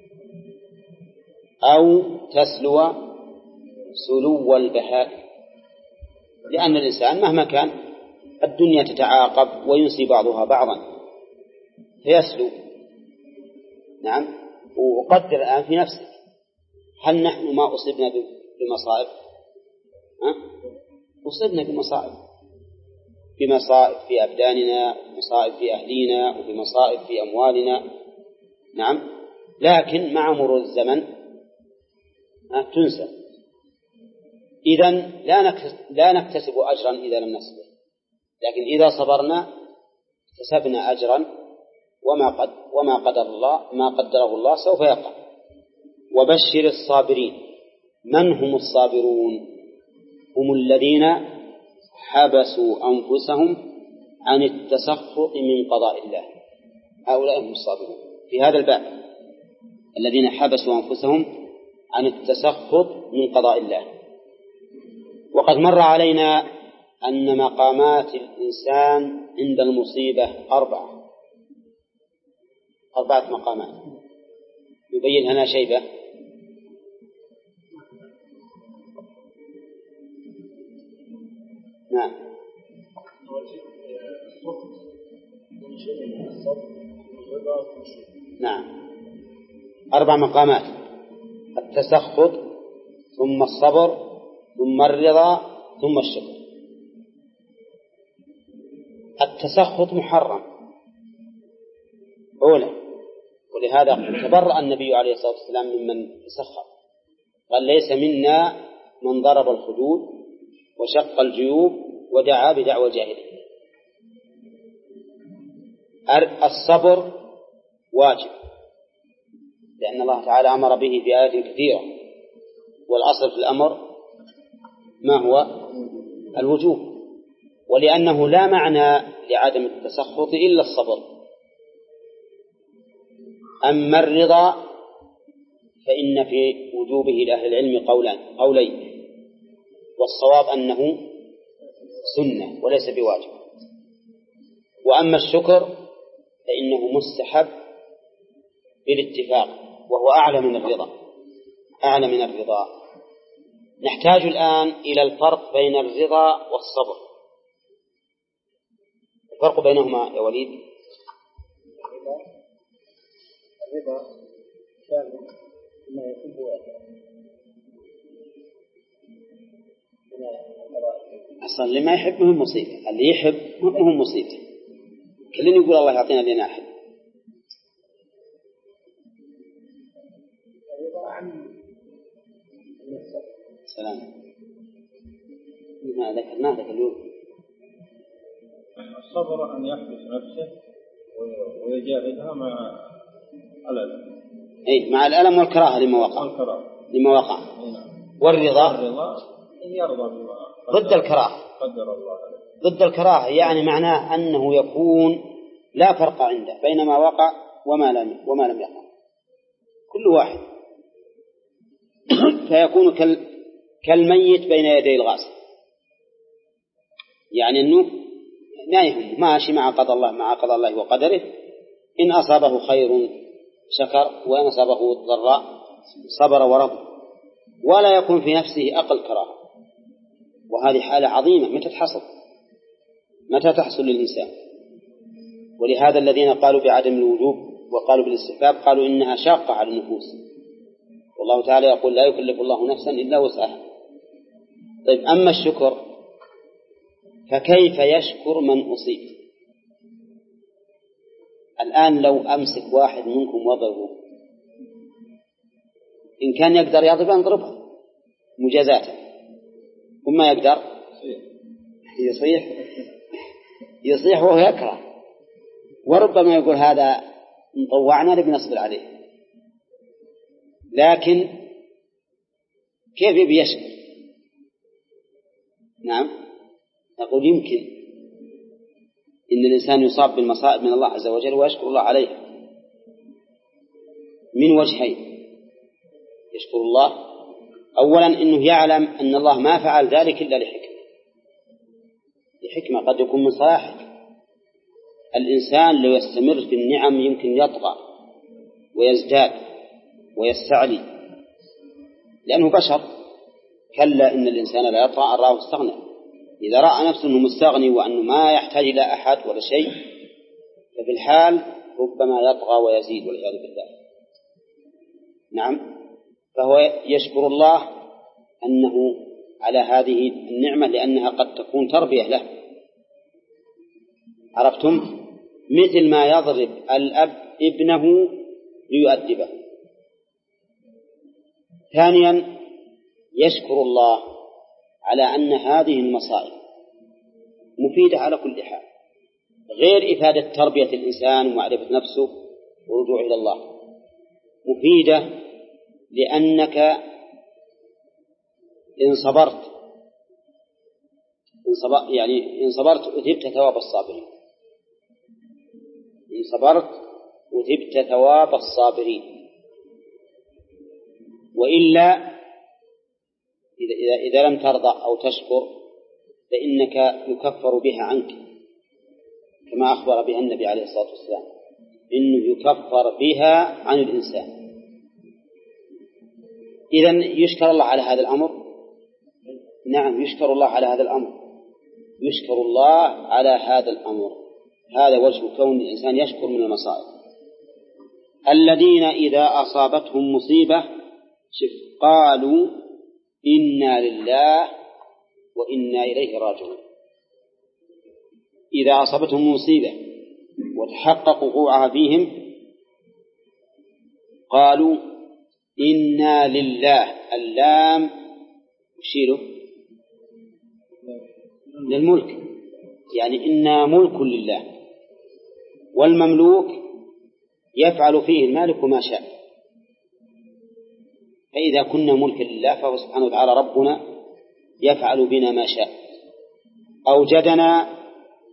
A: أو تسلو سلو البهائم، لأن الإنسان مهما كان الدنيا تتعاقب وينسي بعضها بعضا فيسلو، نعم وقدر الآن في نفسك، هل نحن ما أصبنا بمصائب؟ ها؟ أصبنا بمصائب، بمصائب في أبداننا، ومصائب في أهلينا، وبمصائب في أموالنا. نعم، لكن مع مرور الزمن تنسى. إذن لا نكتسب أجرا إذا لم نصبر، لكن إذا صبرنا كسبنا أجرا، وما قد وما قدر الله ما قدره الله سوف يقع. وبشر الصابرين. من هم الصابرون؟ هم الذين حبسوا أنفسهم عن التسخط من قضاء الله، هؤلاء هم الصابرون في هذا الباب، الذين حبسوا أنفسهم عن التسخط من قضاء الله. وقد مر علينا أن مقامات الإنسان عند المصيبة أربعة أربعة مقامات يبين هنا شيبة. نعم، نعم، أربع مقامات: التسخط، ثم الصبر، ثم الرضا، ثم الشكر. التسخط محرم أولا، ولهذا تبرأ النبي عليه الصلاة والسلام ممن تسخط، قال: ليس منا من ضرب الخدود وشق الجيوب ودعا بدعوى الجاهلية. الصبر واجب، لأن الله تعالى أمر به في آيات كثيرة، والأصل في الأمر ما هو الوجوب، ولأنه لا معنى لعدم التسخط إلا الصبر. أما الرضا فإن في وجوبه لأهل العلم قولان قولين، والصواب أنه سنة وليس بواجب. وأما الشكر فإنه مستحب بالاتفاق، وهو أعلى من الرضا أعلى من الرضا. نحتاج الآن إلى الفرق بين الرضا والصبر. الفرق بينهما يا وليد:
C: الرضا كان ما يحب
A: أصلا اللي ما يحب مهم مصيبة، اللي يحب مهم مصيبة. كلنا يقول الله يعطينا اللي نحب. سلام. ما ذكرنا ذاك اليوم.
C: الصبر أن يحبس نفسه ويجاهدها مع الألم.
A: أي مع الألم والكراهة لما وقع.
C: والكراهة
A: لما وقع. والرضا
C: الرضا يرضى بما
A: ضد الكراهة.
C: قدر الله
A: ضد الكراهة يعني معناه أنه يكون لا فرق عنده بين ما وقع وما لم وما لم يقع، كل واحد، فيكون كال كالميت بين يدي الغاسل، يعني أنه لا يهم، ماشي مع قضاء الله مع قضاء الله وقدره. إن أصابه خير شكر، وإن أصابه ضراء صبر ورضى، ولا يكون في نفسه أقل كراهة. وهذه حالة عظيمة، متى تحصل متى تحصل للإنسان؟ ولهذا الذين قالوا بعدم الوجوب وقالوا بالاستحباب قالوا إنها شاقة على النفوس، والله تعالى يقول: لا يكلف الله نفسا إلا وسعها. طيب، أما الشكر فكيف يشكر من أصيب؟ الآن لو أمسك واحد منكم وضربه، إن كان يقدر يضرب أنضربه مجازاته، وما يقدر يصيح يصيح وهو يكره، وربما يقول: هذا مطوعنا نبي نصبر عليه. لكن كيف يبي يشكر؟ نعم، نقول يمكن إن الإنسان يصاب بالمصائب من الله عز وجل ويشكر الله عليها من وجهين. يشكر الله أولا إنه يعلم أن الله ما فعل ذلك إلا لحكمة لحكمة قد يكون من صلاحه. الإنسان لو يستمر في النعم يمكن يطغى ويزداد ويستعلي، لأنه بشر. كلا إن الإنسان لا يطغى أن رآه استغنى. إذا رأى نفسه أنه مستغني وأنه ما يحتاج إلى أحد ولا شيء، ففي الحال ربما يطغى ويزيد والعياذ بالله. نعم، فهو يشكر الله أنه على هذه النعمة لأنها قد تكون تربية له. عرفتم؟ مثل ما يضرب الأب ابنه ليؤدبه. ثانيا يشكر الله على أن هذه المصائب مفيدة على كل حال، غير إفادة تربية الإنسان ومعرفة نفسه ورجوع إلى الله، مفيدة لأنك إن صبرت إن صبر يعني إن صبرت أثبت ثواب الصابرين، إن صبرت أثبت ثواب الصابرين، وإلا إذا إذا لم ترضى أو تشكر فإنك يكفر بها عنك، كما أخبر بها النبي عليه الصلاة والسلام إنه يكفر بها عن الإنسان. إذن يشكر الله على هذا الأمر. نعم، يشكر الله على هذا الأمر، يشكر الله على هذا الأمر. هذا وجه كون الإنسان يشكر من المصائب. الذين إذا أصابتهم مصيبة شف قالوا إنا لله وإنا إليه راجعون. إذا أصابتهم مصيبة وتحقق وقوعها فيهم قالوا إنا لله. اللام يشيره للملك، يعني إنا ملك لله، والمملوك يفعل فيه المالك ما شاء. فإذا كنا ملكا لله فهو سبحانه وتعالى ربنا يفعل بنا ما شاء، أوجدنا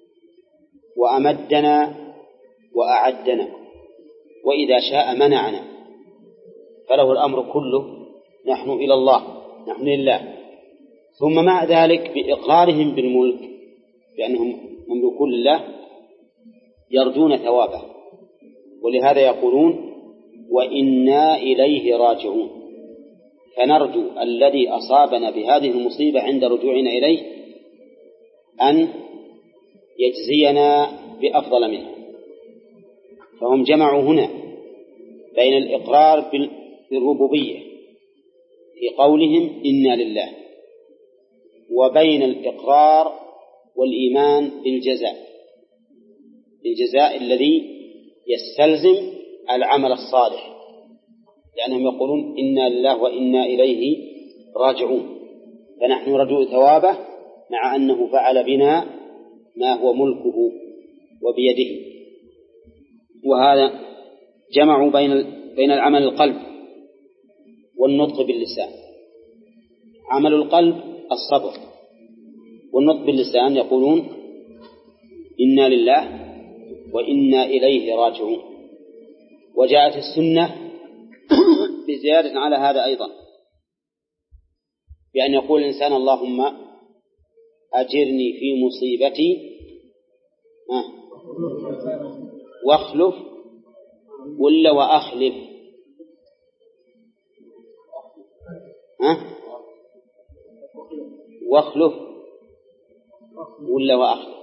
A: وأمدنا وأعدنا، وإذا شاء منعنا، فله الأمر كله. نحن إلى الله، نحن لله. ثم مع ذلك بإقرارهم بالملك بأنهم مملوكون لله يرجون ثوابه، ولهذا يقولون وإنا إليه راجعون. فنرجو الذي أصابنا بهذه المصيبة عند رجوعنا إليه أن يجزينا بأفضل منها. فهم جمعوا هنا بين الإقرار بالربوبية في قولهم إنا لله، وبين الإقرار والإيمان بالجزاء، الجزاء الذي يستلزم العمل الصالح، لأنهم يقولون إنا لله وإنا إليه راجعون. فنحن رجو ثوابه مع أنه فعل بنا ما هو ملكه وبيده. وهذا جمعوا بين بين العمل القلب والنطق باللسان. عمل القلب الصبر، والنطق باللسان يقولون إنا لله وإنا إليه راجعون. وجاءت السنة بزيادة على هذا أيضا، بأن يقول الإنسان اللهم أجرني في مصيبتي واخلف ولا وأخلف ها واخلف ولا وأخلف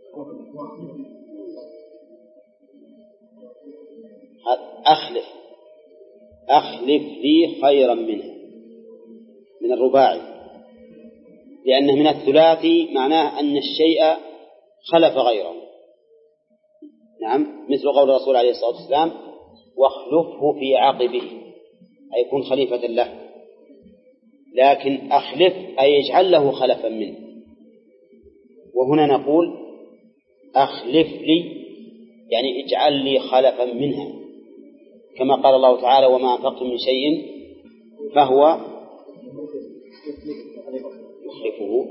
A: أخلف أخلف لي خيرا منه من الرباعي، لأنه من الثلاثي معناه أن الشيء خلف غيره. نعم، مثل قول الرسول عليه الصلاة والسلام واخلفه في عقبه، أي يكون خليفة له. لكن أخلف أي يجعل له خلفا منه. وهنا نقول أخلف لي يعني اجعل لي خلفا منها، كما قال الله تعالى وما أنفقتم من شيء فهو يخلفه.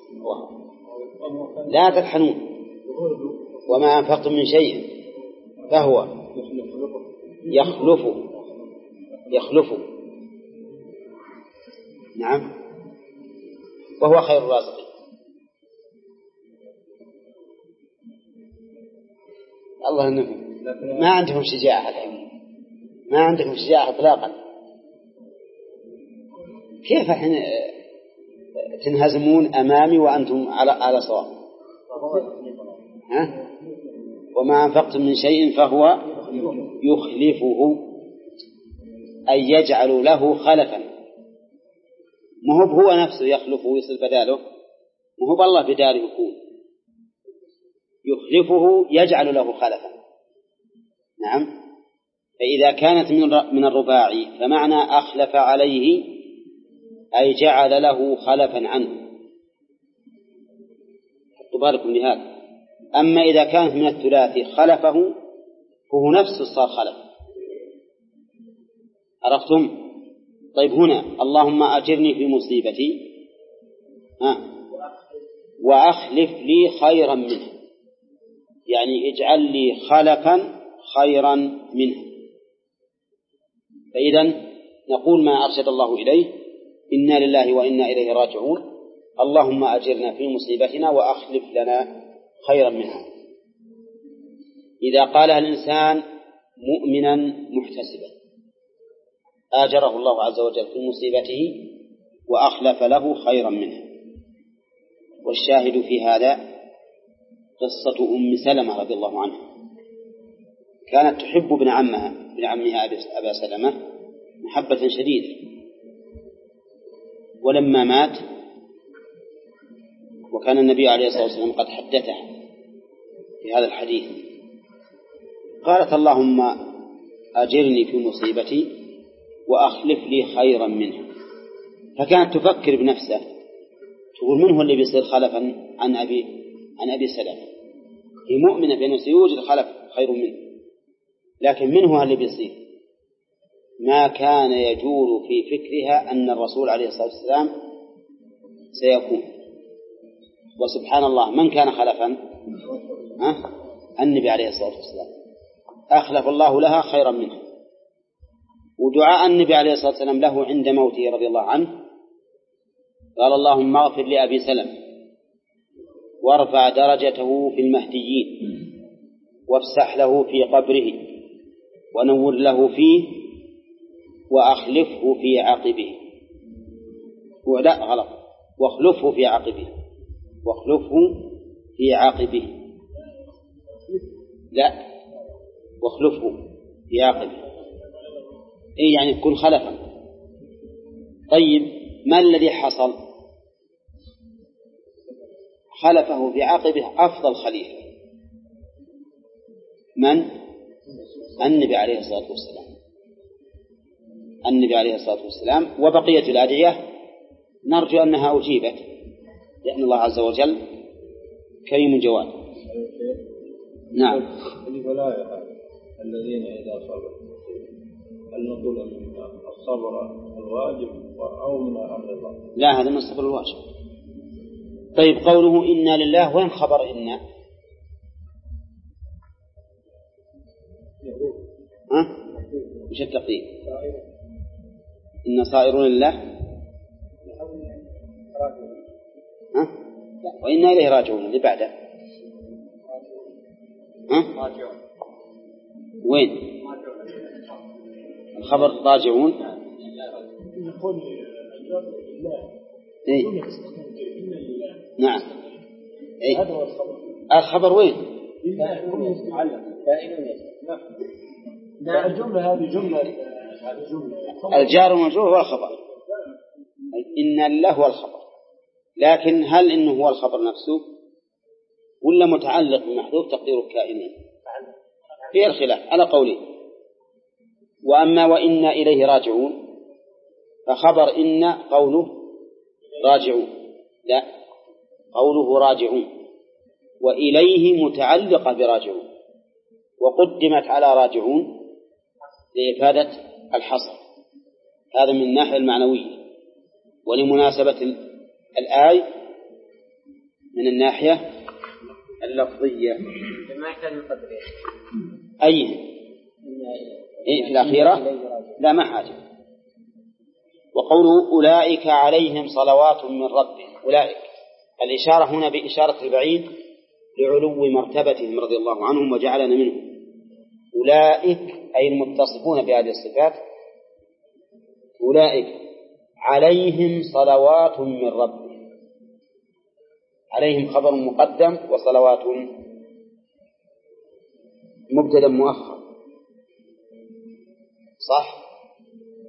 A: لا تطحنون. وما أنفقتم من شيء فهو يخلفه يخلفه نعم، وهو خير الرازقين. الله أنكم ما عندكم شجاعة الحين، ما عندكم شجاعة إطلاقا. كيف حين تنهزمون أمامي وأنتم على على صواب؟ ها؟ وما أنفقتم من شيء فهو يخلفه. أن يجعل له خلفا، ما هو هو نفسه يخلفه ويصل بداله، ما هو بالله بداله يكون يخلفه يجعل له خلفا. نعم. فإذا كانت من الرباعي فمعنى أخلف عليه أي جعل له خلفا عنه، حطوا بالكم بهذا. أما إذا كانت من الثلاثي خلفه فهو نفسه صار خلف. عرفتم؟ طيب هنا اللهم أجرني في مصيبتي ها وأخلف لي خيرا منه، يعني اجعل لي خلفا خيرا منه. فإذا نقول ما أرشد الله إليه إنا لله وإنا إليه راجعون، اللهم أجرنا في مصيبتنا وأخلف لنا خيرا منها. إذا قالها الإنسان مؤمنا محتسبا آجره الله عز وجل في مصيبته وأخلف له خيرا منها. والشاهد في هذا قصة أم سلمة رضي الله عنها، كانت تحب ابن عمها ابن عمها أبا سلمة محبة شديدة، ولما مات وكان النبي عليه الصلاة والسلام قد حدثه في هذا الحديث قالت اللهم أجرني في مصيبتي وأخلف لي خيرا منها. فكانت تفكر بنفسها تقول من هو اللي بيصير خلفا عن أبي عن أبي سلمة؟ هي مؤمنة بأنه سيوجد خلف خير منه، لكن من هو اللي بيصير؟ ما كان يجول في فكرها أن الرسول عليه الصلاة والسلام سيكون. وسبحان الله من كان خلفا؟ ها؟ النبي عليه الصلاة والسلام، أخلف الله لها خيرا منها. ودعاء النبي عليه الصلاة والسلام له عند موته رضي الله عنه قال اللهم اغفر لأبي سلمة وارفع درجته في المهديين وافسح له في قبره ونور له فيه وأخلفه في عقبه. ولا غلط، واخلفه في عقبه، واخلفه في عقبه، لا واخلفه في عقبه، إيه يعني يكون خلفا. طيب ما الذي حصل؟ خلفه في عقبه أفضل خليفة، من؟ النبي عليه الصلاة والسلام، النبي عليه الصلاة والسلام. وبقية الأدعية نرجو أنها أجيبت لأن الله عز وجل كريم جواد. نعم.
C: الولاية الذين إذا صبروا هل نقول من الصبر الواجب أو من الرضا؟
A: لا، هذا من الصبر الواجب. طيب قوله إنا لله، وين خبر إنا؟ ها؟ مش التقدير؟ إن صائرون لله ها؟ وإنا إليه راجعون اللي بعده ها؟ وين الخبر؟ راجعون. إيه؟ نعم. إيه؟ الخبر وين؟
C: لا الجملة هذه جملة
A: الجار والمجرور هو الخبر، إن الله هو الخبر، لكن هل إنه هو الخبر نفسه ولا متعلق بمحذوف تقديره كائنين؟ في الخلاف على قولين. وأما وإنا إليه راجعون فخبر إن قوله راجعون، لا قوله راجعون، وإليه متعلقة براجعون، وقدمت على راجعون لإفادة الحصر. هذا من الناحية المعنوية، ولمناسبة الآية من الناحية اللفظية.
B: ما كان القدر
A: أي إيه في الأخيرة؟ لا ما حاجة. وقوله أولئك عليهم صلوات من ربهم، أولئك الإشارة هنا بإشارة البعيد لعلو مرتبتهم رضي الله عنهم وجعلنا منهم. أولئك أي المتصفون بهذه الصفات، أولئك عليهم صلوات من ربهم، عليهم خبر مقدم وصلوات مبتدأ مؤخر، صح؟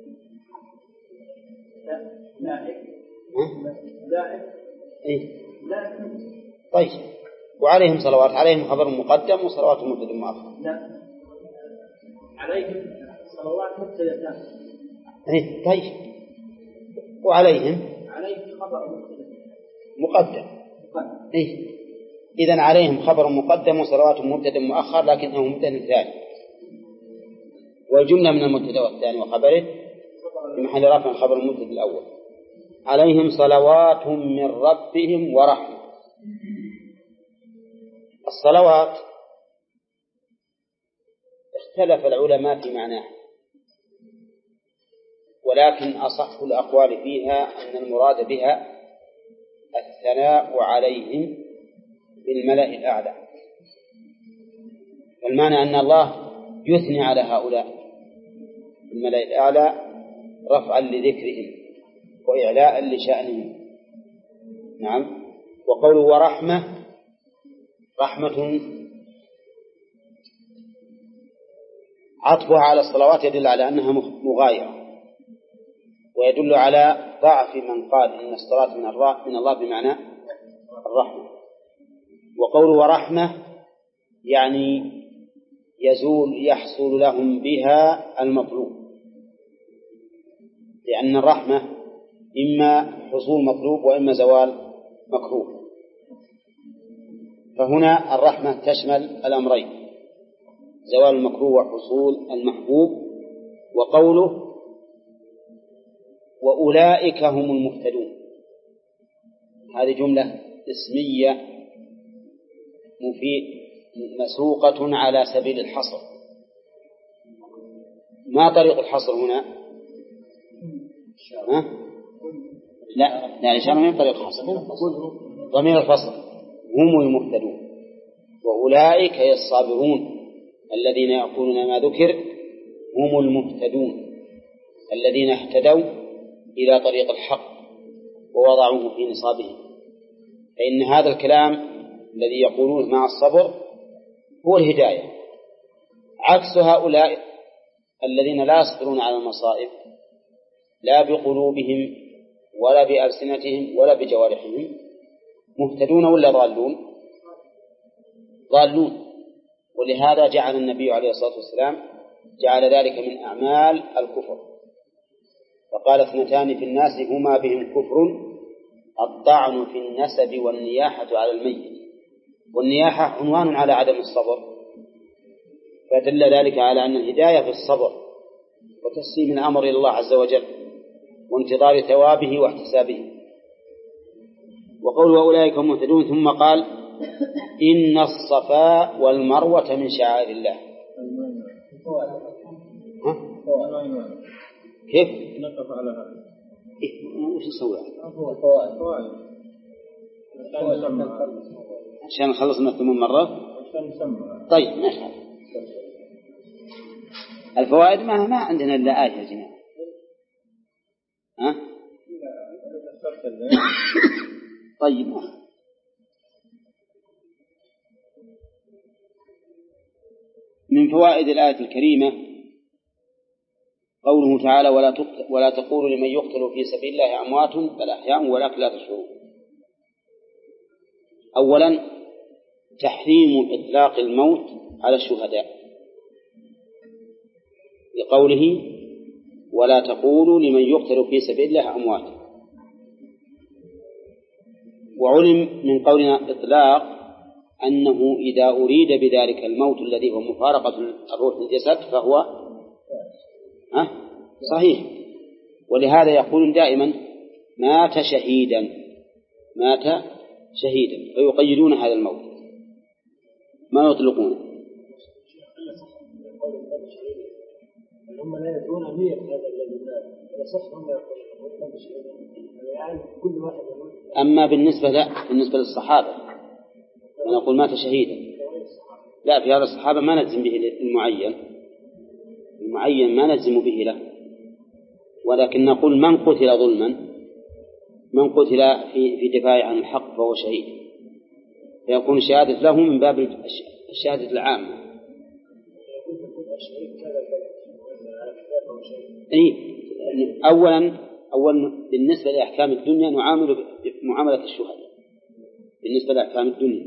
D: إيه؟ طيب وعليهم صلوات، عليهم خبر مقدم وصلوات مبتدأ مؤخر.
C: لا عليهم صلوات مبتدأ.
D: إيه طيب وعليهم
C: عليهم خبر مبتدأ
D: مقدم. إيه إذن عليهم خبر مقدم وصلوات مبتدأ مؤخر لكنه مبتدأ ثاني، والجملة من المبتدأ والثاني وخبره في محل رفع خبر المبتدأ الأول. عليهم صلوات من ربهم ورحمة. الصلوات اختلف العلماء في معناها، ولكن أصح الأقوال فيها أن المراد بها الثناء عليهم بالملأ الأعلى، والمعنى أن الله يثني على هؤلاء بالملأ الأعلى رفعا لذكرهم وإعلاء لشأنهم. نعم. وقوله ورحمة، رحمة عطفها على الصلوات يدل على أنها مغايرة، ويدل على ضعف من قال إن الصلاة من من الله بمعنى الرحمة. وقوله ورحمة يعني يزول يحصل لهم بها المطلوب، لأن الرحمة إما حصول مطلوب وإما زوال مكروه، فهنا الرحمة تشمل الأمرين، زوال المكروه وحصول المحبوب. وقوله وأولئك هم المهتدون، هذه جملة اسمية مفيد مسوقة على سبيل الحصر. ما طريق الحصر هنا؟ ها؟ لا لا الإشارة من طريق الحصر، ضمير الفصل هم المهتدون، وأولئك هي الصابرون الذين يقولون ما ذكر هم المهتدون الذين اهتدوا إلى طريق الحق ووضعوه في نصابهم. فإن هذا الكلام الذي يقولون مع الصبر هو الهداية، عكس هؤلاء الذين لا يصبرون على المصائب لا بقلوبهم ولا بألسنتهم ولا بجوارحهم. مهتدون ولا ضالون؟ ضالون. ولهذا جعل النبي عليه الصلاة والسلام جعل ذلك من أعمال الكفر، فقال اثنتان في الناس هما بهم كفر، الطعن في النسب والنياحة على الميت. والنياحة عنوان على عدم الصبر، فدل ذلك على أن الهداية في الصبر وتسليم الأمر إلى الله عز وجل وانتظار ثوابه واحتسابه. وقول وأولئك هم المهتدون، ثم قال إن الصفا والمروة من شعائر الله. ها؟ كيف؟
C: نقف على هذا.
D: إيه؟ وش نسوي؟
C: هو فوائد. فوائد.
D: عشان نخلص من ثمان مرات.
C: عشان نسمع.
D: طيب ما يخالف. الفوائد ما ما عندنا إلا آية يا جماعة. ها؟ طيب ما. من فوائد الآية الكريمة قوله تعالى ولا ولا تقولوا لمن يقتل في سبيل الله أموات بل أحياء ولكن لا تشعرون. أولا تحريم إطلاق الموت على الشهداء لقوله ولا تقولوا لمن يقتل في سبيل الله أموات. وعلم من قولنا إطلاق أنه إذا أريد بذلك الموت الذي هو مفارقة الروح للجسد فهو ها صحيح. ولهذا يقول دائما مات شهيدا مات شهيدا فيقيدون هذا الموت ما يطلقونه.
C: هم لا يدرون أمير هذا الذي مات يصح هم يقولون شهيدا يعني كل واحد يقول.
D: أما بالنسبة لا بالنسبة للصحابة ونقول مات شهيدا لا في هذا الصحابة ما نجزم به المعين المعين ما نجزم به له، ولكن نقول من قتل ظلما من قتل في في دفاع عن الحق فهو شهيد، فيكون الشهادة له من باب الشهادة العامة. أي أولا
A: أولا بالنسبة لأحكام الدنيا نعامل بمعاملة الشهداء. بالنسبة لأحكام الدنيا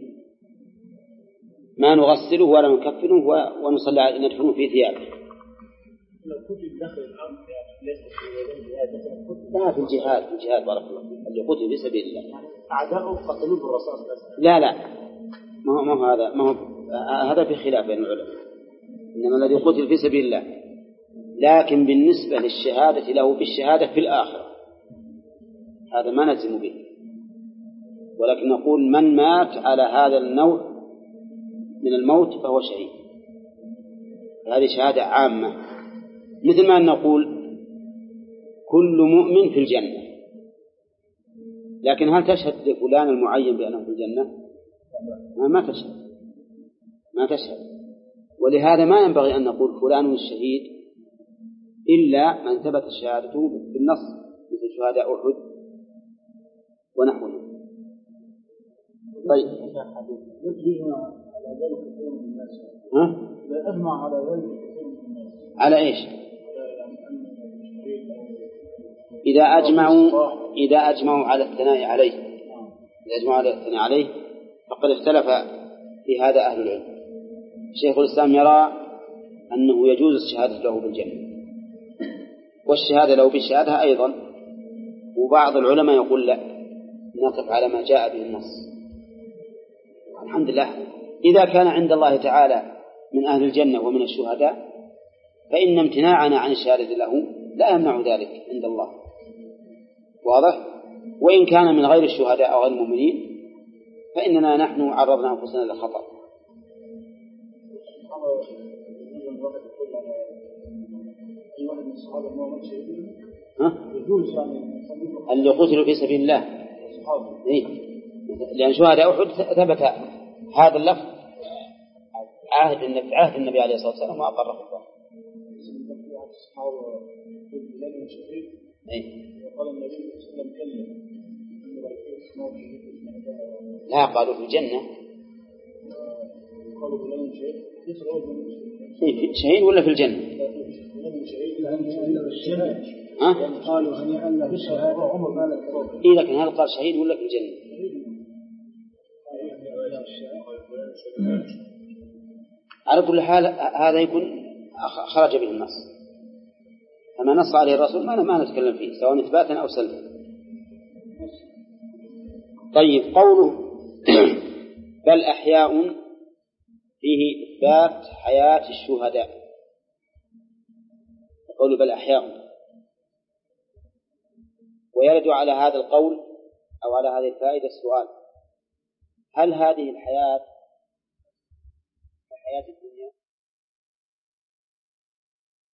A: ما نغسله ولا نكفنه ونصلي عليه ندفنه في ثيابه.
E: لو كنت الدخل الأمر يعني ليس في
A: لا في الجهاد في الجهاد بارك الله اللي قتل في سبيل الله
E: يعني أعداؤه قتلوه بالرصاص بس.
A: لا لا ما هو ما هو هذا ما هو هذا في خلاف بين العلماء، إنما الذي قتل في سبيل الله. لكن بالنسبة للشهادة له بالشهادة في الآخرة هذا ما نلزم به، ولكن نقول من مات على هذا النوع من الموت فهو شهيد. هذه شهادة عامة، مثل ما نقول كل مؤمن في الجنة، لكن هل تشهد لفلان المعين بأنه في الجنة؟ ما تشهد ما تشهد ولهذا ما ينبغي أن نقول فلان الشهيد إلا من ثبت شهادته بالنص مثل شهداء أحد ونحوه. طيب ها؟ على إيش؟ إذا أجمعوا إذا أجمعوا على الثناء عليه إذا أجمعوا على الثناء عليه فقد اختلف في هذا أهل العلم. شيخ الإسلام يرى أنه يجوز الشهادة له بالجنة والشهادة له بالشهادة أيضا، وبعض العلماء يقول لا نقف على ما جاء به النص. الحمد لله إذا كان عند الله تعالى من أهل الجنة ومن الشهداء فإن امتناعنا عن الشهادة له لا يمنع ذلك عند الله، واضح؟ وإن كان من غير الشهداء أو غير المؤمنين فإننا نحن عرضنا أنفسنا للخطر. اللي قتلوا في سبيل الله إيه؟ لأن شهداء أحد ثبت هذا اللفظ عهد النبي عهد النبي عليه الصلاة والسلام وأقره الله. إيه؟ لا قالوا في الجنة. إيه شهيد ولا في الجنة؟ ها؟ قالوا هنيئا له بالشهادة. إيه لكن هل قال شهيد ولا في الجنة؟ على كل حال هذا يكون خرج به النص، فما نص عليه الرسول ما ما نتكلم فيه سواء إثباتا أو سلبا. طيب قوله بل أحياء فيه إثبات حياة الشهداء. قوله بل أحياء ويرد على هذا القول أو على هذه الفائدة السؤال: هل هذه الحياة